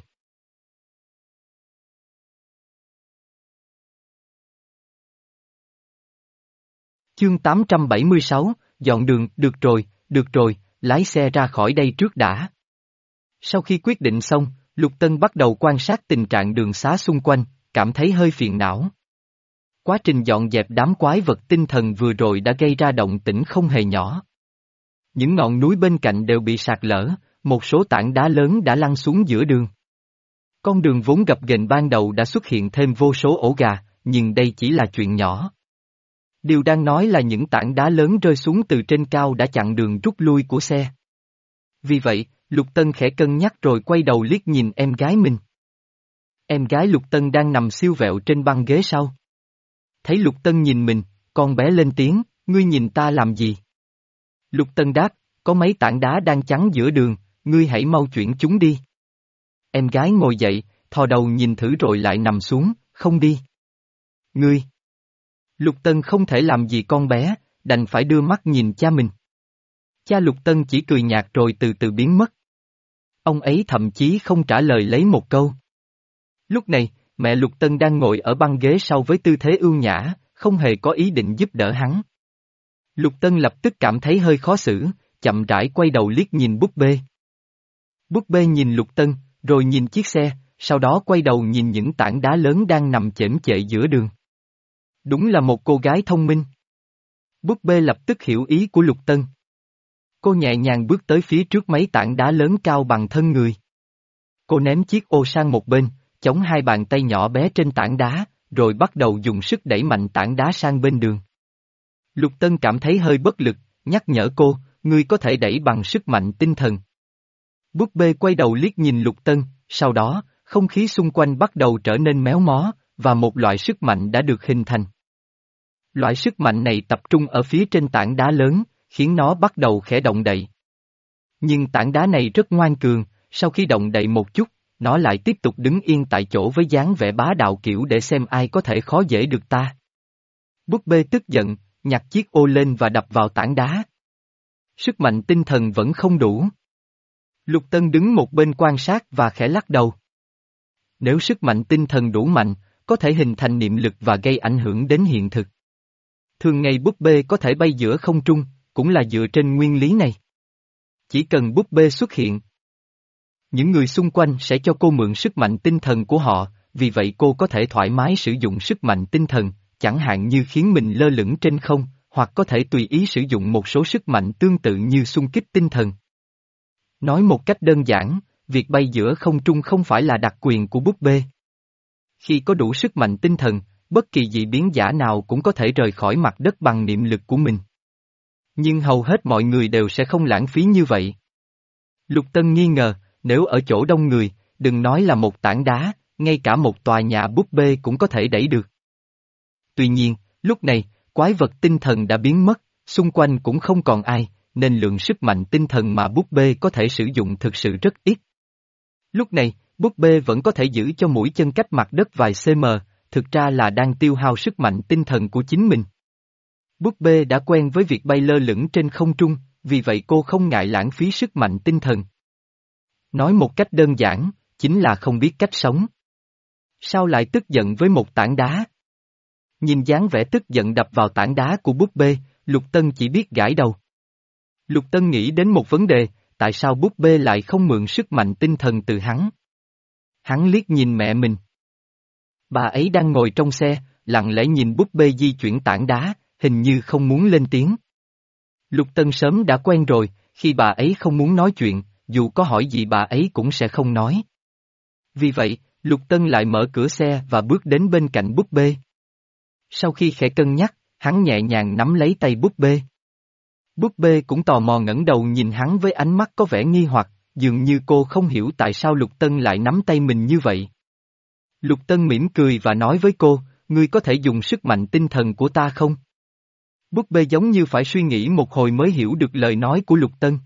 Chương tám trăm bảy mươi sáu, dọn đường, được rồi, được rồi, lái xe ra khỏi đây trước đã. Sau khi quyết định xong, Lục Tân bắt đầu quan sát tình trạng đường xá xung quanh, cảm thấy hơi phiền não. Quá trình dọn dẹp đám quái vật tinh thần vừa rồi đã gây ra động tĩnh không hề nhỏ. Những ngọn núi bên cạnh đều bị sạt lở, một số tảng đá lớn đã lăn xuống giữa đường. Con đường vốn gập ghềnh ban đầu đã xuất hiện thêm vô số ổ gà, nhưng đây chỉ là chuyện nhỏ. Điều đang nói là những tảng đá lớn rơi xuống từ trên cao đã chặn đường rút lui của xe. Vì vậy, Lục Tân khẽ cân nhắc rồi quay đầu liếc nhìn em gái mình. Em gái Lục Tân đang nằm siêu vẹo trên băng ghế sau. Thấy Lục Tân nhìn mình, con bé lên tiếng, ngươi nhìn ta làm gì? Lục Tân đáp, có mấy tảng đá đang chắn giữa đường, ngươi hãy mau chuyển chúng đi. Em gái ngồi dậy, thò đầu nhìn thử rồi lại nằm xuống, không đi. Ngươi! Lục Tân không thể làm gì con bé, đành phải đưa mắt nhìn cha mình. Cha Lục Tân chỉ cười nhạt rồi từ từ biến mất. Ông ấy thậm chí không trả lời lấy một câu. Lúc này, mẹ Lục Tân đang ngồi ở băng ghế sau với tư thế ưu nhã, không hề có ý định giúp đỡ hắn. Lục Tân lập tức cảm thấy hơi khó xử, chậm rãi quay đầu liếc nhìn búp bê. Búp bê nhìn Lục Tân, rồi nhìn chiếc xe, sau đó quay đầu nhìn những tảng đá lớn đang nằm chễm chệ giữa đường. Đúng là một cô gái thông minh. Búp bê lập tức hiểu ý của Lục Tân. Cô nhẹ nhàng bước tới phía trước mấy tảng đá lớn cao bằng thân người. Cô ném chiếc ô sang một bên, chống hai bàn tay nhỏ bé trên tảng đá, rồi bắt đầu dùng sức đẩy mạnh tảng đá sang bên đường. Lục Tân cảm thấy hơi bất lực, nhắc nhở cô, ngươi có thể đẩy bằng sức mạnh tinh thần. Búp bê quay đầu liếc nhìn Lục Tân, sau đó, không khí xung quanh bắt đầu trở nên méo mó, và một loại sức mạnh đã được hình thành. Loại sức mạnh này tập trung ở phía trên tảng đá lớn, khiến nó bắt đầu khẽ động đậy. Nhưng tảng đá này rất ngoan cường, sau khi động đậy một chút, nó lại tiếp tục đứng yên tại chỗ với dáng vẻ bá đạo kiểu để xem ai có thể khó dễ được ta. Búp bê tức giận, nhặt chiếc ô lên và đập vào tảng đá. Sức mạnh tinh thần vẫn không đủ. Lục Tân đứng một bên quan sát và khẽ lắc đầu. Nếu sức mạnh tinh thần đủ mạnh, có thể hình thành niệm lực và gây ảnh hưởng đến hiện thực. Thường ngày búp bê có thể bay giữa không trung, cũng là dựa trên nguyên lý này. Chỉ cần búp bê xuất hiện, những người xung quanh sẽ cho cô mượn sức mạnh tinh thần của họ, vì vậy cô có thể thoải mái sử dụng sức mạnh tinh thần, chẳng hạn như khiến mình lơ lửng trên không, hoặc có thể tùy ý sử dụng một số sức mạnh tương tự như xung kích tinh thần. Nói một cách đơn giản, việc bay giữa không trung không phải là đặc quyền của búp bê. Khi có đủ sức mạnh tinh thần, bất kỳ dị biến giả nào cũng có thể rời khỏi mặt đất bằng niệm lực của mình. Nhưng hầu hết mọi người đều sẽ không lãng phí như vậy. Lục Tân nghi ngờ, nếu ở chỗ đông người, đừng nói là một tảng đá, ngay cả một tòa nhà búp bê cũng có thể đẩy được. Tuy nhiên, lúc này, quái vật tinh thần đã biến mất, xung quanh cũng không còn ai, nên lượng sức mạnh tinh thần mà búp bê có thể sử dụng thực sự rất ít. Lúc này, búp bê vẫn có thể giữ cho mũi chân cách mặt đất vài cm, thực ra là đang tiêu hao sức mạnh tinh thần của chính mình. Búp bê đã quen với việc bay lơ lửng trên không trung, vì vậy cô không ngại lãng phí sức mạnh tinh thần. Nói một cách đơn giản, chính là không biết cách sống. Sao lại tức giận với một tảng đá? Nhìn dáng vẻ tức giận đập vào tảng đá của búp bê, Lục Tân chỉ biết gãi đầu. Lục Tân nghĩ đến một vấn đề, tại sao búp bê lại không mượn sức mạnh tinh thần từ hắn? Hắn liếc nhìn mẹ mình. Bà ấy đang ngồi trong xe, lặng lẽ nhìn búp bê di chuyển tảng đá, hình như không muốn lên tiếng. Lục Tân sớm đã quen rồi, khi bà ấy không muốn nói chuyện, dù có hỏi gì bà ấy cũng sẽ không nói. Vì vậy, Lục Tân lại mở cửa xe và bước đến bên cạnh búp bê. Sau khi khẽ cân nhắc, hắn nhẹ nhàng nắm lấy tay búp bê. Búp bê cũng tò mò ngẩng đầu nhìn hắn với ánh mắt có vẻ nghi hoặc, dường như cô không hiểu tại sao Lục Tân lại nắm tay mình như vậy. Lục Tân mỉm cười và nói với cô, ngươi có thể dùng sức mạnh tinh thần của ta không? Búp bê giống như phải suy nghĩ một hồi mới hiểu được lời nói của Lục Tân.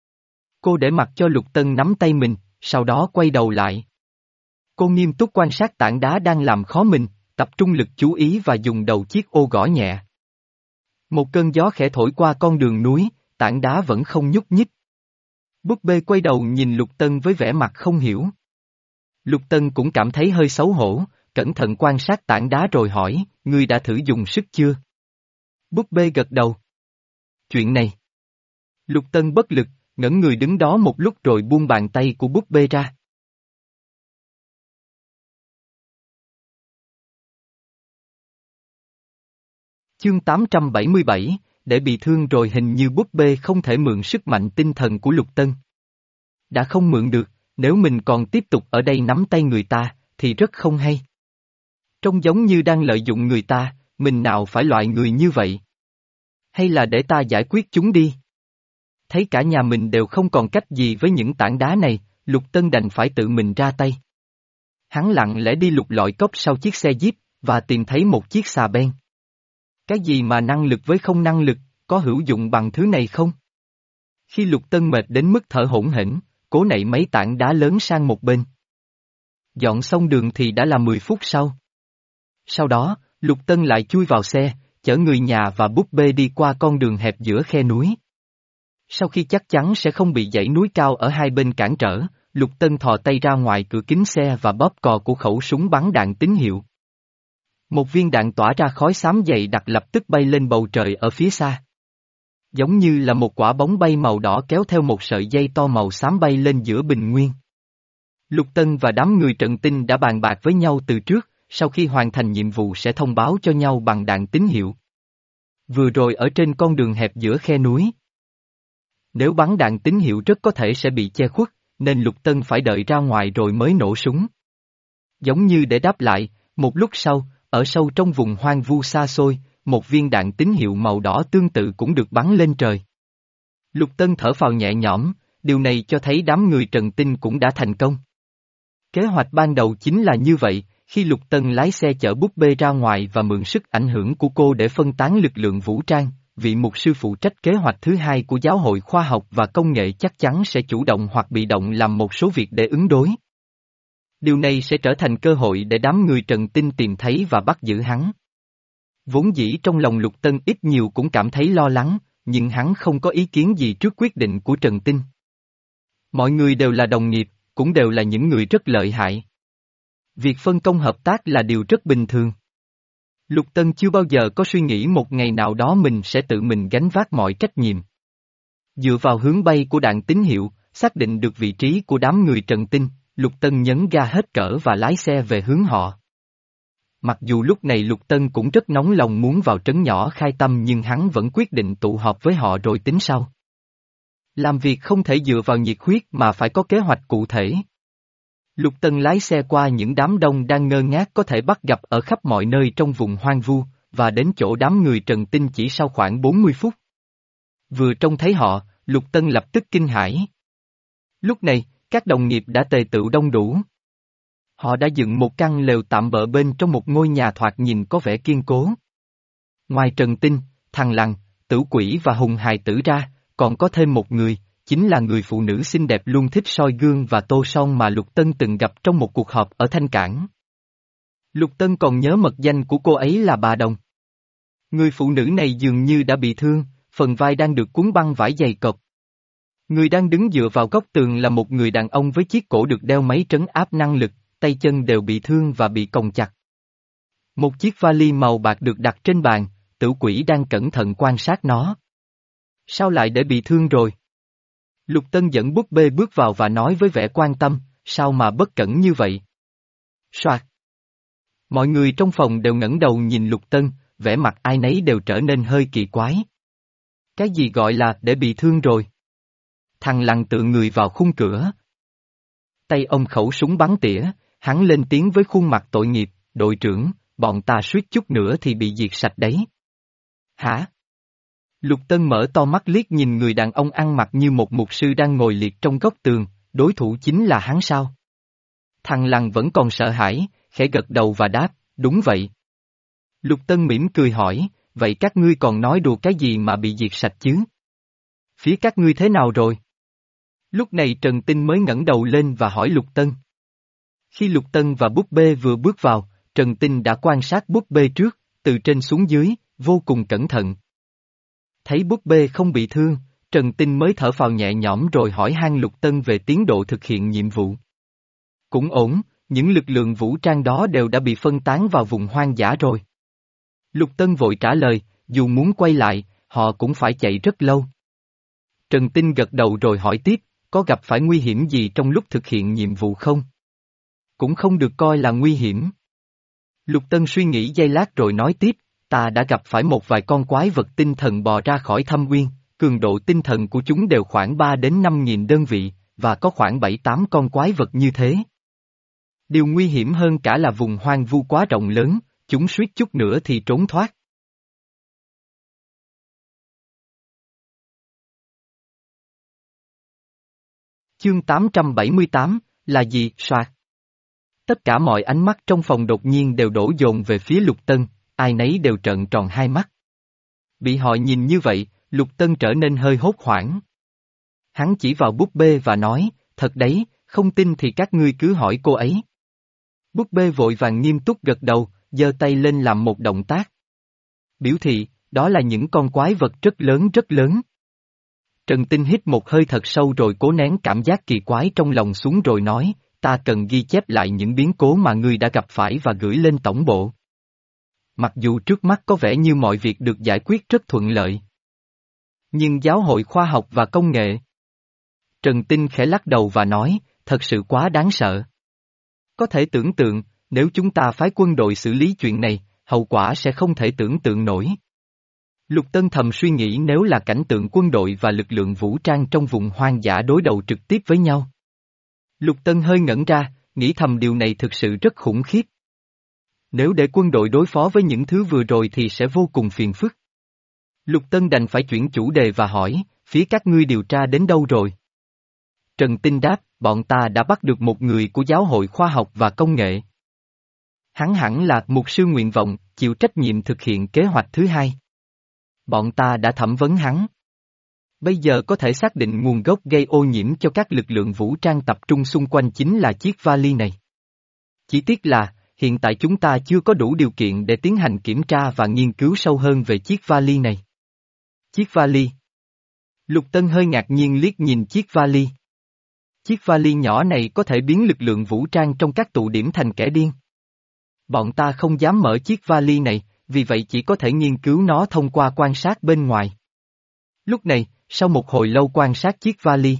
Cô để mặc cho Lục Tân nắm tay mình, sau đó quay đầu lại. Cô nghiêm túc quan sát tảng đá đang làm khó mình, tập trung lực chú ý và dùng đầu chiếc ô gõ nhẹ. Một cơn gió khẽ thổi qua con đường núi, tảng đá vẫn không nhúc nhích. Búp bê quay đầu nhìn Lục Tân với vẻ mặt không hiểu. Lục Tân cũng cảm thấy hơi xấu hổ, cẩn thận quan sát tảng đá rồi hỏi, ngươi đã thử dùng sức chưa? Búp bê gật đầu. Chuyện này. Lục Tân bất lực, ngẩn người đứng đó một lúc rồi buông bàn tay của búp bê ra. Chương tám trăm bảy mươi bảy, để bị thương rồi hình như búp bê không thể mượn sức mạnh tinh thần của Lục Tân. Đã không mượn được, nếu mình còn tiếp tục ở đây nắm tay người ta, thì rất không hay. Trông giống như đang lợi dụng người ta, mình nào phải loại người như vậy. Hay là để ta giải quyết chúng đi. Thấy cả nhà mình đều không còn cách gì với những tảng đá này, Lục Tân đành phải tự mình ra tay. Hắn lặng lẽ đi lục lọi cốc sau chiếc xe Jeep, và tìm thấy một chiếc xà beng. Cái gì mà năng lực với không năng lực, có hữu dụng bằng thứ này không? Khi Lục Tân mệt đến mức thở hổn hển, cố nảy mấy tảng đá lớn sang một bên. Dọn xong đường thì đã là mười phút sau. Sau đó, Lục Tân lại chui vào xe, chở người nhà và búp bê đi qua con đường hẹp giữa khe núi. Sau khi chắc chắn sẽ không bị dãy núi cao ở hai bên cản trở, Lục Tân thò tay ra ngoài cửa kính xe và bóp cò của khẩu súng bắn đạn tín hiệu. Một viên đạn tỏa ra khói xám dày đặc lập tức bay lên bầu trời ở phía xa. Giống như là một quả bóng bay màu đỏ kéo theo một sợi dây to màu xám bay lên giữa bình nguyên. Lục Tân và đám người Trận Tinh đã bàn bạc với nhau từ trước, sau khi hoàn thành nhiệm vụ sẽ thông báo cho nhau bằng đạn tín hiệu. Vừa rồi ở trên con đường hẹp giữa khe núi. Nếu bắn đạn tín hiệu rất có thể sẽ bị che khuất, nên Lục Tân phải đợi ra ngoài rồi mới nổ súng. Giống như để đáp lại, một lúc sau, ở sâu trong vùng hoang vu xa xôi, một viên đạn tín hiệu màu đỏ tương tự cũng được bắn lên trời. Lục Tân thở phào nhẹ nhõm, điều này cho thấy đám người Trần Tinh cũng đã thành công. Kế hoạch ban đầu chính là như vậy, khi Lục Tân lái xe chở búp bê ra ngoài và mượn sức ảnh hưởng của cô để phân tán lực lượng vũ trang, vị mục sư phụ trách kế hoạch thứ hai của Giáo hội Khoa học và Công nghệ chắc chắn sẽ chủ động hoặc bị động làm một số việc để ứng đối. Điều này sẽ trở thành cơ hội để đám người Trần Tinh tìm thấy và bắt giữ hắn. Vốn dĩ trong lòng Lục Tân ít nhiều cũng cảm thấy lo lắng, nhưng hắn không có ý kiến gì trước quyết định của Trần Tinh. Mọi người đều là đồng nghiệp, cũng đều là những người rất lợi hại. Việc phân công hợp tác là điều rất bình thường. Lục Tân chưa bao giờ có suy nghĩ một ngày nào đó mình sẽ tự mình gánh vác mọi trách nhiệm. Dựa vào hướng bay của đạn tín hiệu, xác định được vị trí của đám người Trần Tinh, Lục Tân nhấn ga hết cỡ và lái xe về hướng họ. Mặc dù lúc này Lục Tân cũng rất nóng lòng muốn vào trấn nhỏ khai tâm nhưng hắn vẫn quyết định tụ họp với họ rồi tính sau. Làm việc không thể dựa vào nhiệt huyết mà phải có kế hoạch cụ thể. Lục Tân lái xe qua những đám đông đang ngơ ngác có thể bắt gặp ở khắp mọi nơi trong vùng hoang vu, và đến chỗ đám người Trần Tinh chỉ sau khoảng bốn mươi phút. Vừa trông thấy họ, Lục Tân lập tức kinh hãi. Lúc này, các đồng nghiệp đã tề tựu đông đủ. Họ đã dựng một căn lều tạm bợ bên trong một ngôi nhà thoạt nhìn có vẻ kiên cố. Ngoài Trần Tinh, Thằng Lằn, Tử Quỷ và Hùng Hài Tử ra, còn có thêm một người, chính là người phụ nữ xinh đẹp luôn thích soi gương và tô son mà Lục Tân từng gặp trong một cuộc họp ở Thanh Cảng. Lục Tân còn nhớ mật danh của cô ấy là bà Đồng. Người phụ nữ này dường như đã bị thương, phần vai đang được cuốn băng vải dày cộp. Người đang đứng dựa vào góc tường là một người đàn ông với chiếc cổ được đeo máy trấn áp năng lực, tay chân đều bị thương và bị còng chặt. Một chiếc vali màu bạc được đặt trên bàn, Tử Quỷ đang cẩn thận quan sát nó. Sao lại để bị thương rồi? Lục Tân dẫn búp bê bước vào và nói với vẻ quan tâm, sao mà bất cẩn như vậy? Soạt. Mọi người trong phòng đều ngẩng đầu nhìn Lục Tân, vẻ mặt ai nấy đều trở nên hơi kỳ quái. Cái gì gọi là để bị thương rồi? Thằng Lằn tựa người vào khung cửa. Tay ông khẩu súng bắn tỉa, hắn lên tiếng với khuôn mặt tội nghiệp, đội trưởng, bọn ta suýt chút nữa thì bị diệt sạch đấy. Hả? Lục Tân mở to mắt liếc nhìn người đàn ông ăn mặc như một mục sư đang ngồi liệt trong góc tường, đối thủ chính là hắn sao? Thằng Lằn vẫn còn sợ hãi, khẽ gật đầu và đáp, đúng vậy. Lục Tân mỉm cười hỏi, vậy các ngươi còn nói đùa cái gì mà bị diệt sạch chứ? Phía các ngươi thế nào rồi? Lúc này Trần Tinh mới ngẩng đầu lên và hỏi Lục Tân. Khi Lục Tân và búp bê vừa bước vào, Trần Tinh đã quan sát búp bê trước, từ trên xuống dưới, vô cùng cẩn thận. Thấy búp bê không bị thương, Trần Tinh mới thở phào nhẹ nhõm rồi hỏi han Lục Tân về tiến độ thực hiện nhiệm vụ. Cũng ổn, những lực lượng vũ trang đó đều đã bị phân tán vào vùng hoang dã rồi. Lục Tân vội trả lời, dù muốn quay lại, họ cũng phải chạy rất lâu. Trần Tinh gật đầu rồi hỏi tiếp, có gặp phải nguy hiểm gì trong lúc thực hiện nhiệm vụ không? Cũng không được coi là nguy hiểm. Lục Tân suy nghĩ giây lát rồi nói tiếp, ta đã gặp phải một vài con quái vật tinh thần bò ra khỏi thâm uyên, cường độ tinh thần của chúng đều khoảng ba đến năm nghìn đơn vị, và có khoảng bảy tám con quái vật như thế. Điều nguy hiểm hơn cả là vùng hoang vu quá rộng lớn, chúng suýt chút nữa thì trốn thoát. Chương tám trăm bảy mươi tám, là gì, soạt? Tất cả mọi ánh mắt trong phòng đột nhiên đều đổ dồn về phía Lục Tân, ai nấy đều trợn tròn hai mắt. Bị họ nhìn như vậy, Lục Tân trở nên hơi hốt hoảng. Hắn chỉ vào búp bê và nói, thật đấy, không tin thì các ngươi cứ hỏi cô ấy. Búp bê vội vàng nghiêm túc gật đầu, giơ tay lên làm một động tác. Biểu thị, đó là những con quái vật rất lớn rất lớn. Trần Tinh hít một hơi thật sâu rồi cố nén cảm giác kỳ quái trong lòng xuống rồi nói, ta cần ghi chép lại những biến cố mà ngươi đã gặp phải và gửi lên tổng bộ. Mặc dù trước mắt có vẻ như mọi việc được giải quyết rất thuận lợi. Nhưng giáo hội khoa học và công nghệ. Trần Tinh khẽ lắc đầu và nói, thật sự quá đáng sợ. Có thể tưởng tượng, nếu chúng ta phái quân đội xử lý chuyện này, hậu quả sẽ không thể tưởng tượng nổi. Lục Tân thầm suy nghĩ nếu là cảnh tượng quân đội và lực lượng vũ trang trong vùng hoang dã đối đầu trực tiếp với nhau. Lục Tân hơi ngẩn ra, nghĩ thầm điều này thực sự rất khủng khiếp. Nếu để quân đội đối phó với những thứ vừa rồi thì sẽ vô cùng phiền phức. Lục Tân đành phải chuyển chủ đề và hỏi, phía các ngươi điều tra đến đâu rồi? Trần Tinh đáp, bọn ta đã bắt được một người của giáo hội khoa học và công nghệ. Hắn hẳn là mục sư nguyện vọng, chịu trách nhiệm thực hiện kế hoạch thứ hai. Bọn ta đã thẩm vấn hắn. Bây giờ có thể xác định nguồn gốc gây ô nhiễm cho các lực lượng vũ trang tập trung xung quanh chính là chiếc vali này. Chỉ tiếc là, hiện tại chúng ta chưa có đủ điều kiện để tiến hành kiểm tra và nghiên cứu sâu hơn về chiếc vali này. Chiếc vali. Lục Tân hơi ngạc nhiên liếc nhìn chiếc vali. Chiếc vali nhỏ này có thể biến lực lượng vũ trang trong các tụ điểm thành kẻ điên. Bọn ta không dám mở chiếc vali này, vì vậy chỉ có thể nghiên cứu nó thông qua quan sát bên ngoài. Lúc này, sau một hồi lâu quan sát chiếc vali,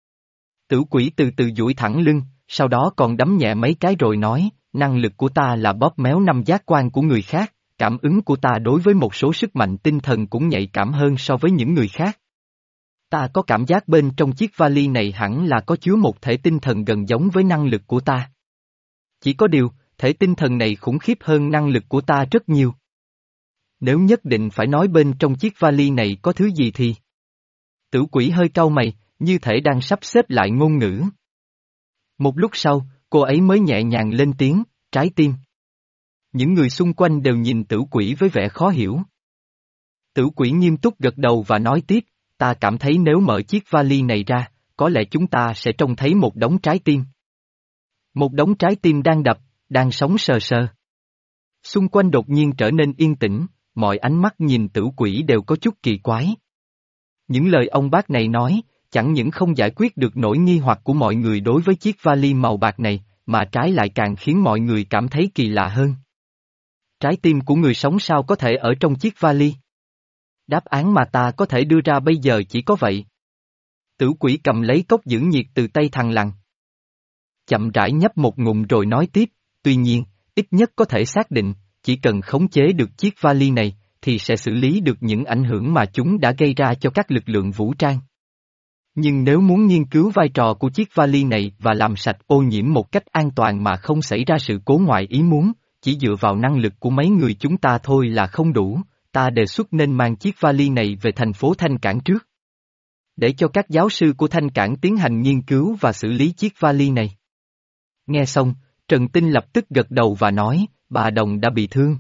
Tử Quỷ từ từ duỗi thẳng lưng, sau đó còn đấm nhẹ mấy cái rồi nói, năng lực của ta là bóp méo năm giác quan của người khác, cảm ứng của ta đối với một số sức mạnh tinh thần cũng nhạy cảm hơn so với những người khác. Ta có cảm giác bên trong chiếc vali này hẳn là có chứa một thể tinh thần gần giống với năng lực của ta. Chỉ có điều, thể tinh thần này khủng khiếp hơn năng lực của ta rất nhiều. Nếu nhất định phải nói bên trong chiếc vali này có thứ gì thì... Tử Quỷ hơi cau mày, như thể đang sắp xếp lại ngôn ngữ. Một lúc sau, cô ấy mới nhẹ nhàng lên tiếng, trái tim. Những người xung quanh đều nhìn Tử Quỷ với vẻ khó hiểu. Tử Quỷ nghiêm túc gật đầu và nói tiếp, ta cảm thấy nếu mở chiếc vali này ra, có lẽ chúng ta sẽ trông thấy một đống trái tim. Một đống trái tim đang đập, đang sống sờ sờ. Xung quanh đột nhiên trở nên yên tĩnh, mọi ánh mắt nhìn Tử Quỷ đều có chút kỳ quái. Những lời ông bác này nói, chẳng những không giải quyết được nỗi nghi hoặc của mọi người đối với chiếc vali màu bạc này, mà trái lại càng khiến mọi người cảm thấy kỳ lạ hơn. Trái tim của người sống sao có thể ở trong chiếc vali? Đáp án mà ta có thể đưa ra bây giờ chỉ có vậy. Tử Quỷ cầm lấy cốc giữ nhiệt từ tay thằng Lằn. Chậm rãi nhấp một ngụm rồi nói tiếp, tuy nhiên, ít nhất có thể xác định, chỉ cần khống chế được chiếc vali này, thì sẽ xử lý được những ảnh hưởng mà chúng đã gây ra cho các lực lượng vũ trang. Nhưng nếu muốn nghiên cứu vai trò của chiếc vali này và làm sạch ô nhiễm một cách an toàn mà không xảy ra sự cố ngoài ý muốn, chỉ dựa vào năng lực của mấy người chúng ta thôi là không đủ, ta đề xuất nên mang chiếc vali này về thành phố Thanh Cảng trước. Để cho các giáo sư của Thanh Cảng tiến hành nghiên cứu và xử lý chiếc vali này. Nghe xong, Trần Tinh lập tức gật đầu và nói, bà Đồng đã bị thương.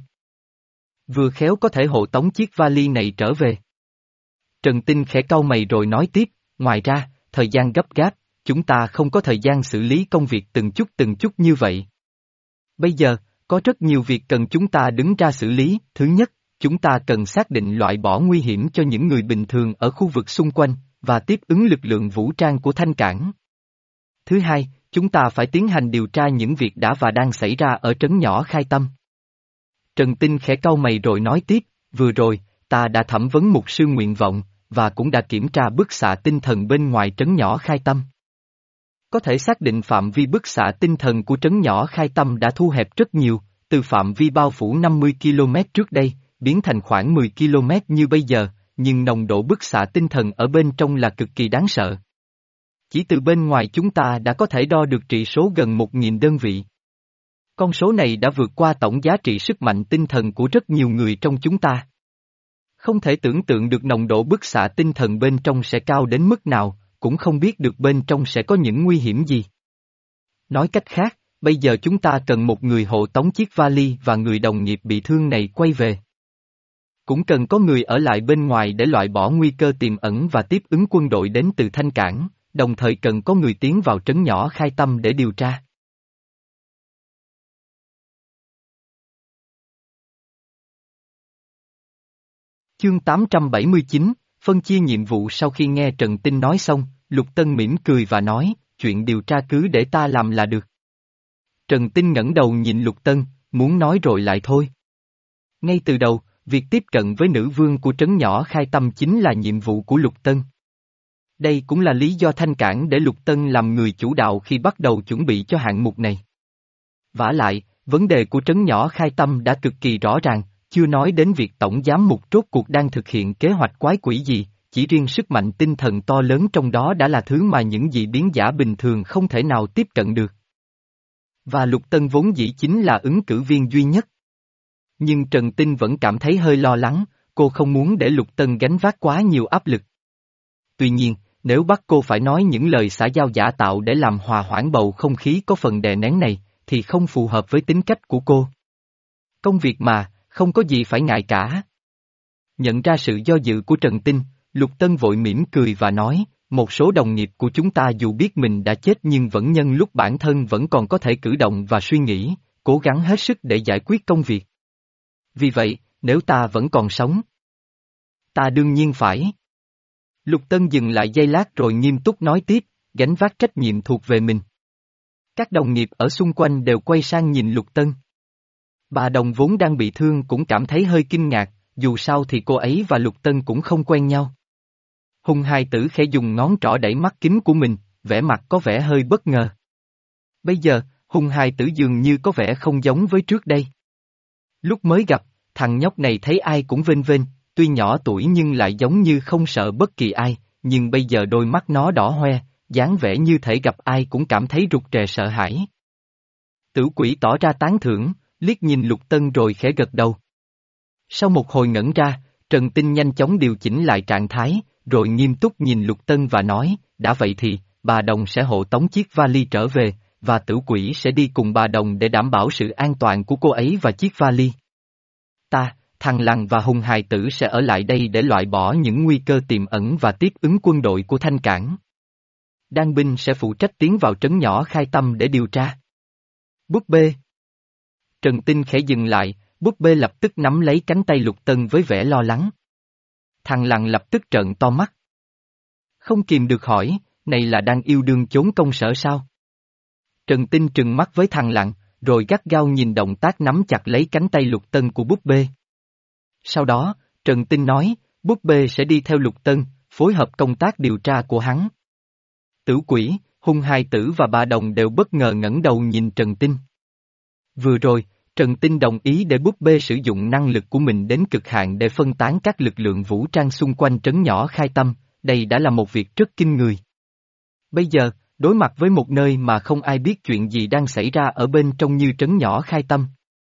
Vừa khéo có thể hộ tống chiếc vali này trở về. Trần Tinh khẽ cau mày rồi nói tiếp, ngoài ra, thời gian gấp gáp, chúng ta không có thời gian xử lý công việc từng chút từng chút như vậy. Bây giờ, có rất nhiều việc cần chúng ta đứng ra xử lý. Thứ nhất, chúng ta cần xác định loại bỏ nguy hiểm cho những người bình thường ở khu vực xung quanh, và tiếp ứng lực lượng vũ trang của Thanh Cảng. Thứ hai, chúng ta phải tiến hành điều tra những việc đã và đang xảy ra ở trấn nhỏ Khai Tâm. Trần Tinh khẽ cau mày rồi nói tiếp, vừa rồi, ta đã thẩm vấn mục sư nguyện vọng, và cũng đã kiểm tra bức xạ tinh thần bên ngoài trấn nhỏ Khai Tâm. Có thể xác định phạm vi bức xạ tinh thần của trấn nhỏ Khai Tâm đã thu hẹp rất nhiều, từ phạm vi bao phủ năm mươi ki lô mét trước đây, biến thành khoảng mười ki lô mét như bây giờ, nhưng nồng độ bức xạ tinh thần ở bên trong là cực kỳ đáng sợ. Chỉ từ bên ngoài chúng ta đã có thể đo được trị số gần một nghìn đơn vị. Con số này đã vượt qua tổng giá trị sức mạnh tinh thần của rất nhiều người trong chúng ta. Không thể tưởng tượng được nồng độ bức xạ tinh thần bên trong sẽ cao đến mức nào, cũng không biết được bên trong sẽ có những nguy hiểm gì. Nói cách khác, bây giờ chúng ta cần một người hộ tống chiếc vali và người đồng nghiệp bị thương này quay về. Cũng cần có người ở lại bên ngoài để loại bỏ nguy cơ tiềm ẩn và tiếp ứng quân đội đến từ Thanh Cảng, đồng thời cần có người tiến vào trấn nhỏ Khai Tâm để điều tra. Chương tám trăm bảy mươi chín, phân chia nhiệm vụ. Sau khi nghe Trần Tinh nói xong, Lục Tân mỉm cười và nói, chuyện điều tra cứ để ta làm là được. Trần Tinh ngẩng đầu nhìn Lục Tân, muốn nói rồi lại thôi. Ngay từ đầu, việc tiếp cận với nữ vương của trấn nhỏ Khai Tâm chính là nhiệm vụ của Lục Tân. Đây cũng là lý do Thanh Cảng để Lục Tân làm người chủ đạo khi bắt đầu chuẩn bị cho hạng mục này. Vả lại, vấn đề của trấn nhỏ Khai Tâm đã cực kỳ rõ ràng, chưa nói đến việc tổng giám mục rốt cuộc đang thực hiện kế hoạch quái quỷ gì, chỉ riêng sức mạnh tinh thần to lớn trong đó đã là thứ mà những dị biến giả bình thường không thể nào tiếp cận được. Và Lục Tân vốn dĩ chính là ứng cử viên duy nhất. Nhưng Trần Tinh vẫn cảm thấy hơi lo lắng, cô không muốn để Lục Tân gánh vác quá nhiều áp lực. Tuy nhiên, nếu bắt cô phải nói những lời xã giao giả tạo để làm hòa hoãn bầu không khí có phần đè nén này, thì không phù hợp với tính cách của cô. Công việc mà, không có gì phải ngại cả. Nhận ra sự do dự của Trần Tinh, Lục Tân vội mỉm cười và nói, một số đồng nghiệp của chúng ta dù biết mình đã chết nhưng vẫn nhân lúc bản thân vẫn còn có thể cử động và suy nghĩ, cố gắng hết sức để giải quyết công việc. Vì vậy, nếu ta vẫn còn sống, Ta đương nhiên phải. Lục Tân dừng lại giây lát rồi nghiêm túc nói tiếp, gánh vác trách nhiệm thuộc về mình. Các đồng nghiệp ở xung quanh đều quay sang nhìn Lục Tân. Bà Đồng vốn đang bị thương cũng cảm thấy hơi kinh ngạc, dù sao thì cô ấy và Lục Tân cũng không quen nhau. Hùng hài tử khẽ dùng ngón trỏ đẩy mắt kính của mình, vẻ mặt có vẻ hơi bất ngờ. Bây giờ, Hùng hài tử dường như có vẻ không giống với trước đây. Lúc mới gặp, thằng nhóc này thấy ai cũng vênh vênh, tuy nhỏ tuổi nhưng lại giống như không sợ bất kỳ ai, nhưng bây giờ đôi mắt nó đỏ hoe, dáng vẻ như thể gặp ai cũng cảm thấy rụt rè sợ hãi. Tử Quỷ tỏ ra tán thưởng, liếc nhìn Lục Tân rồi khẽ gật đầu. Sau một hồi ngẩn ra, Trần Tinh nhanh chóng điều chỉnh lại trạng thái, rồi nghiêm túc nhìn Lục Tân và nói, đã vậy thì, bà Đồng sẽ hộ tống chiếc vali trở về, và Tử Quỷ sẽ đi cùng bà Đồng để đảm bảo sự an toàn của cô ấy và chiếc vali. Ta, thằng Lằn và Hùng hài tử sẽ ở lại đây để loại bỏ những nguy cơ tiềm ẩn và tiếp ứng quân đội của Thanh Cảng. Đan binh sẽ phụ trách tiến vào trấn nhỏ Khai Tâm để điều tra. Búp bê. Trần Tinh khẽ dừng lại, búp bê lập tức nắm lấy cánh tay Lục Tân với vẻ lo lắng. Thằng Lằn lập tức trợn to mắt. Không kìm được hỏi, này là đang yêu đương trốn công sở sao? Trần Tinh trừng mắt với thằng Lằn, rồi gắt gao nhìn động tác nắm chặt lấy cánh tay Lục Tân của búp bê. Sau đó, Trần Tinh nói, búp bê sẽ đi theo Lục Tân, phối hợp công tác điều tra của hắn. Tử Quỷ, Hùng hài tử và bà Đồng đều bất ngờ ngẩng đầu nhìn Trần Tinh. Vừa rồi, Trần Tinh đồng ý để búp bê sử dụng năng lực của mình đến cực hạn để phân tán các lực lượng vũ trang xung quanh trấn nhỏ Khai Tâm, đây đã là một việc rất kinh người. Bây giờ, đối mặt với một nơi mà không ai biết chuyện gì đang xảy ra ở bên trong như trấn nhỏ Khai Tâm.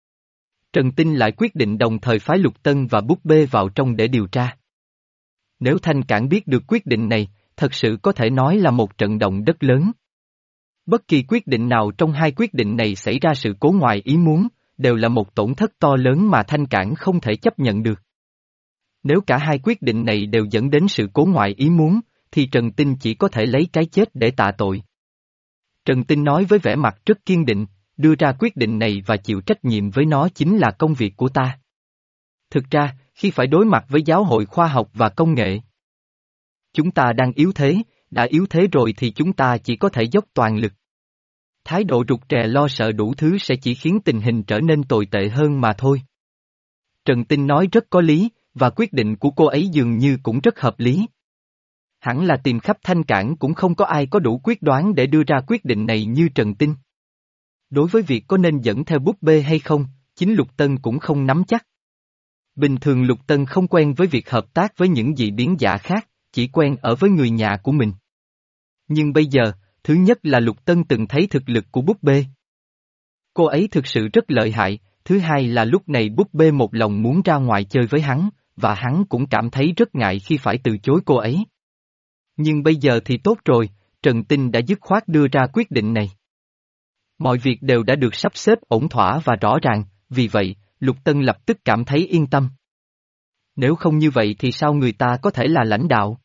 Trần Tinh lại quyết định đồng thời phái Lục Tân và búp bê vào trong để điều tra. Nếu Thanh Cảng biết được quyết định này, thật sự có thể nói là một trận động đất lớn. Bất kỳ quyết định nào trong hai quyết định này xảy ra sự cố ngoài ý muốn, đều là một tổn thất to lớn mà Thanh Cảng không thể chấp nhận được. Nếu cả hai quyết định này đều dẫn đến sự cố ngoài ý muốn, thì Trần Tinh chỉ có thể lấy cái chết để tạ tội. Trần Tinh nói với vẻ mặt rất kiên định, đưa ra quyết định này và chịu trách nhiệm với nó chính là công việc của ta. Thực ra, khi phải đối mặt với giáo hội khoa học và công nghệ, chúng ta đang yếu thế, đã yếu thế rồi thì chúng ta chỉ có thể dốc toàn lực. Thái độ rụt rè lo sợ đủ thứ sẽ chỉ khiến tình hình trở nên tồi tệ hơn mà thôi. Trần Tinh nói rất có lý, và quyết định của cô ấy dường như cũng rất hợp lý. Hẳn là tìm khắp Thanh Cảng cũng không có ai có đủ quyết đoán để đưa ra quyết định này như Trần Tinh. Đối với việc có nên dẫn theo búp bê hay không, chính Lục Tân cũng không nắm chắc. Bình thường Lục Tân không quen với việc hợp tác với những dị biến giả khác, chỉ quen ở với người nhà của mình. Nhưng bây giờ, thứ nhất là Lục Tân từng thấy thực lực của búp bê. Cô ấy thực sự rất lợi hại, thứ hai là lúc này búp bê một lòng muốn ra ngoài chơi với hắn, và hắn cũng cảm thấy rất ngại khi phải từ chối cô ấy. Nhưng bây giờ thì tốt rồi, Trần Tinh đã dứt khoát đưa ra quyết định này. Mọi việc đều đã được sắp xếp ổn thỏa và rõ ràng, vì vậy, Lục Tân lập tức cảm thấy yên tâm. Nếu không như vậy thì sao người ta có thể là lãnh đạo?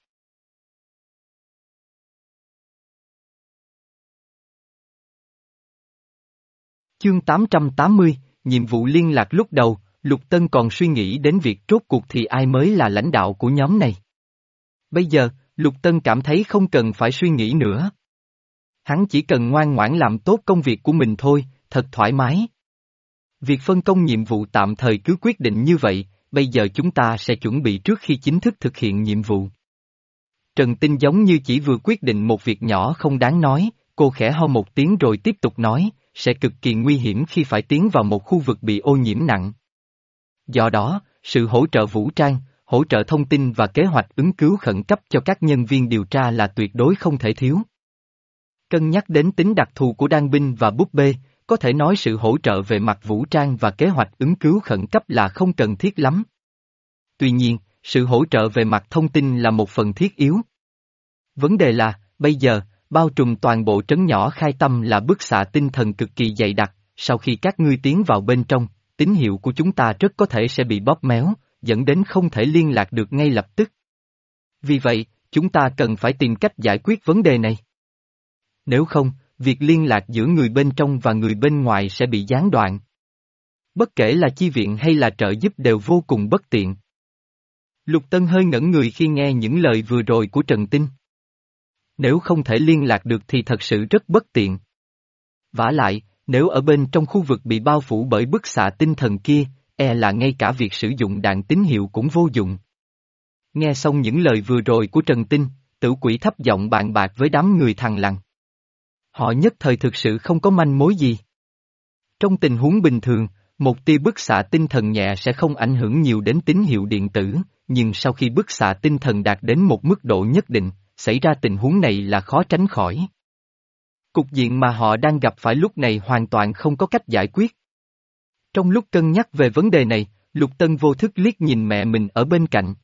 Chương tám trăm tám mươi, nhiệm vụ liên lạc. Lúc đầu, Lục Tân còn suy nghĩ đến việc rốt cuộc thì ai mới là lãnh đạo của nhóm này. Bây giờ, Lục Tân cảm thấy không cần phải suy nghĩ nữa. Hắn chỉ cần ngoan ngoãn làm tốt công việc của mình thôi, thật thoải mái. Việc phân công nhiệm vụ tạm thời cứ quyết định như vậy, bây giờ chúng ta sẽ chuẩn bị trước khi chính thức thực hiện nhiệm vụ. Trần Tinh giống như chỉ vừa quyết định một việc nhỏ không đáng nói, cô khẽ ho một tiếng rồi tiếp tục nói, sẽ cực kỳ nguy hiểm khi phải tiến vào một khu vực bị ô nhiễm nặng. Do đó, sự hỗ trợ vũ trang, hỗ trợ thông tin và kế hoạch ứng cứu khẩn cấp cho các nhân viên điều tra là tuyệt đối không thể thiếu. Cân nhắc đến tính đặc thù của đan binh và búp bê, có thể nói sự hỗ trợ về mặt vũ trang và kế hoạch ứng cứu khẩn cấp là không cần thiết lắm. Tuy nhiên, sự hỗ trợ về mặt thông tin là một phần thiết yếu. Vấn đề là, bây giờ, bao trùm toàn bộ trấn nhỏ Khai Tâm là bức xạ tinh thần cực kỳ dày đặc, sau khi các ngươi tiến vào bên trong, tín hiệu của chúng ta rất có thể sẽ bị bóp méo, dẫn đến không thể liên lạc được ngay lập tức. Vì vậy, chúng ta cần phải tìm cách giải quyết vấn đề này. Nếu không, việc liên lạc giữa người bên trong và người bên ngoài sẽ bị gián đoạn. Bất kể là chi viện hay là trợ giúp đều vô cùng bất tiện. Lục Tân hơi ngẩn người khi nghe những lời vừa rồi của Trần Tinh. Nếu không thể liên lạc được thì thật sự rất bất tiện. Vả lại, nếu ở bên trong khu vực bị bao phủ bởi bức xạ tinh thần kia, e là ngay cả việc sử dụng đạn tín hiệu cũng vô dụng. Nghe xong những lời vừa rồi của Trần Tinh, Tử Quỷ thấp giọng bàn bạc với đám người thằng lằn. Họ nhất thời thực sự không có manh mối gì. Trong tình huống bình thường, một tia bức xạ tinh thần nhẹ sẽ không ảnh hưởng nhiều đến tín hiệu điện tử, nhưng sau khi bức xạ tinh thần đạt đến một mức độ nhất định, xảy ra tình huống này là khó tránh khỏi. Cục diện mà họ đang gặp phải lúc này hoàn toàn không có cách giải quyết. Trong lúc cân nhắc về vấn đề này, Lục Tân vô thức liếc nhìn mẹ mình ở bên cạnh.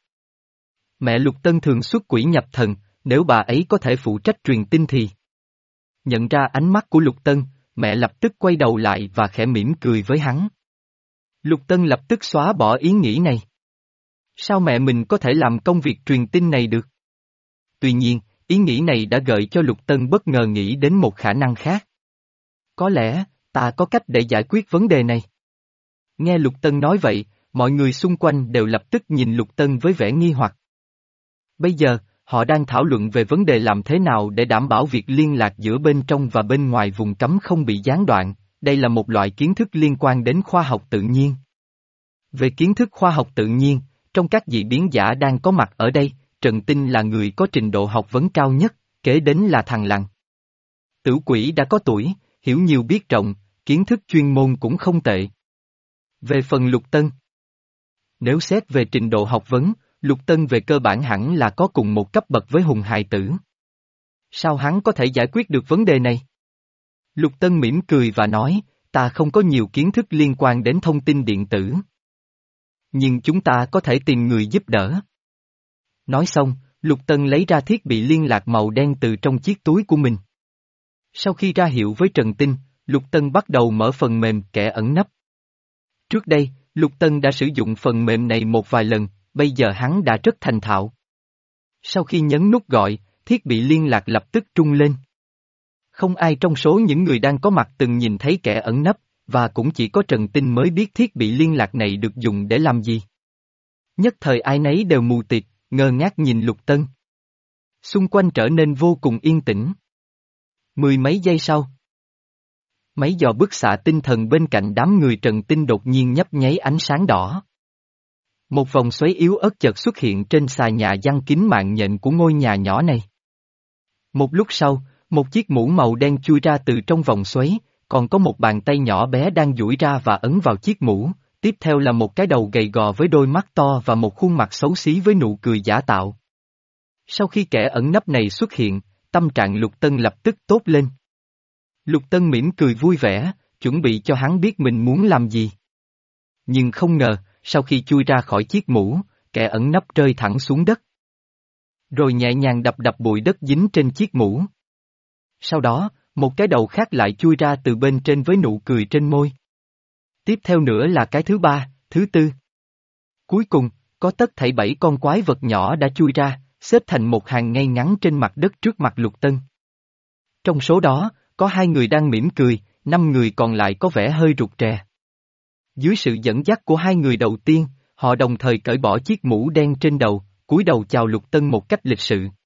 Mẹ Lục Tân thường xuất quỷ nhập thần, nếu bà ấy có thể phụ trách truyền tin thì. Nhận ra ánh mắt của Lục Tân, mẹ lập tức quay đầu lại và khẽ mỉm cười với hắn. Lục Tân lập tức xóa bỏ ý nghĩ này. Sao mẹ mình có thể làm công việc truyền tin này được? Tuy nhiên, ý nghĩ này đã gợi cho Lục Tân bất ngờ nghĩ đến một khả năng khác. Có lẽ, ta có cách để giải quyết vấn đề này. Nghe Lục Tân nói vậy, mọi người xung quanh đều lập tức nhìn Lục Tân với vẻ nghi hoặc. Bây giờ, họ đang thảo luận về vấn đề làm thế nào để đảm bảo việc liên lạc giữa bên trong và bên ngoài vùng cấm không bị gián đoạn, đây là một loại kiến thức liên quan đến khoa học tự nhiên. Về kiến thức khoa học tự nhiên, trong các dị biến giả đang có mặt ở đây, Trần Tinh là người có trình độ học vấn cao nhất, kế đến là thằng lằn. Tử Quỷ đã có tuổi, hiểu nhiều biết rộng, kiến thức chuyên môn cũng không tệ. Về phần Lục Tân, nếu xét về trình độ học vấn, Lục Tân về cơ bản hẳn là có cùng một cấp bậc với Hùng Hài Tử. Sao hắn có thể giải quyết được vấn đề này? Lục Tân mỉm cười và nói, ta không có nhiều kiến thức liên quan đến thông tin điện tử. Nhưng chúng ta có thể tìm người giúp đỡ. Nói xong, Lục Tân lấy ra thiết bị liên lạc màu đen từ trong chiếc túi của mình. Sau khi ra hiệu với Trần Tinh, Lục Tân bắt đầu mở phần mềm kẻ ẩn nấp. Trước đây, Lục Tân đã sử dụng phần mềm này một vài lần, bây giờ hắn đã rất thành thạo. Sau khi nhấn nút gọi, thiết bị liên lạc lập tức trung lên. Không ai trong số những người đang có mặt từng nhìn thấy kẻ ẩn nấp, và cũng chỉ có Trần Tinh mới biết thiết bị liên lạc này được dùng để làm gì. Nhất thời ai nấy đều mù tịt, ngơ ngác nhìn Lục Tân. Xung quanh trở nên vô cùng yên tĩnh. Mười mấy giây sau, mấy giò bức xạ tinh thần bên cạnh đám người Trần Tinh đột nhiên nhấp nháy ánh sáng đỏ. Một vòng xoáy yếu ớt chợt xuất hiện trên xà nhà giăng kín mạng nhện của ngôi nhà nhỏ này. Một lúc sau, một chiếc mũ màu đen chui ra từ trong vòng xoáy, còn có một bàn tay nhỏ bé đang duỗi ra và ấn vào chiếc mũ, tiếp theo là một cái đầu gầy gò với đôi mắt to và một khuôn mặt xấu xí với nụ cười giả tạo. Sau khi kẻ ẩn nấp này xuất hiện, tâm trạng Lục Tân lập tức tốt lên. Lục Tân mỉm cười vui vẻ, chuẩn bị cho hắn biết mình muốn làm gì. Nhưng không ngờ, sau khi chui ra khỏi chiếc mũ, kẻ ẩn nấp rơi thẳng xuống đất. Rồi nhẹ nhàng đập đập bụi đất dính trên chiếc mũ. Sau đó, một cái đầu khác lại chui ra từ bên trên với nụ cười trên môi. Tiếp theo nữa là cái thứ ba, thứ tư. Cuối cùng, có tất thảy bảy con quái vật nhỏ đã chui ra, xếp thành một hàng ngay ngắn trên mặt đất trước mặt Lục Tân. Trong số đó, có hai người đang mỉm cười, năm người còn lại có vẻ hơi rụt rè. Dưới sự dẫn dắt của hai người đầu tiên, họ đồng thời cởi bỏ chiếc mũ đen trên đầu, cúi đầu chào Lục Tân một cách lịch sự.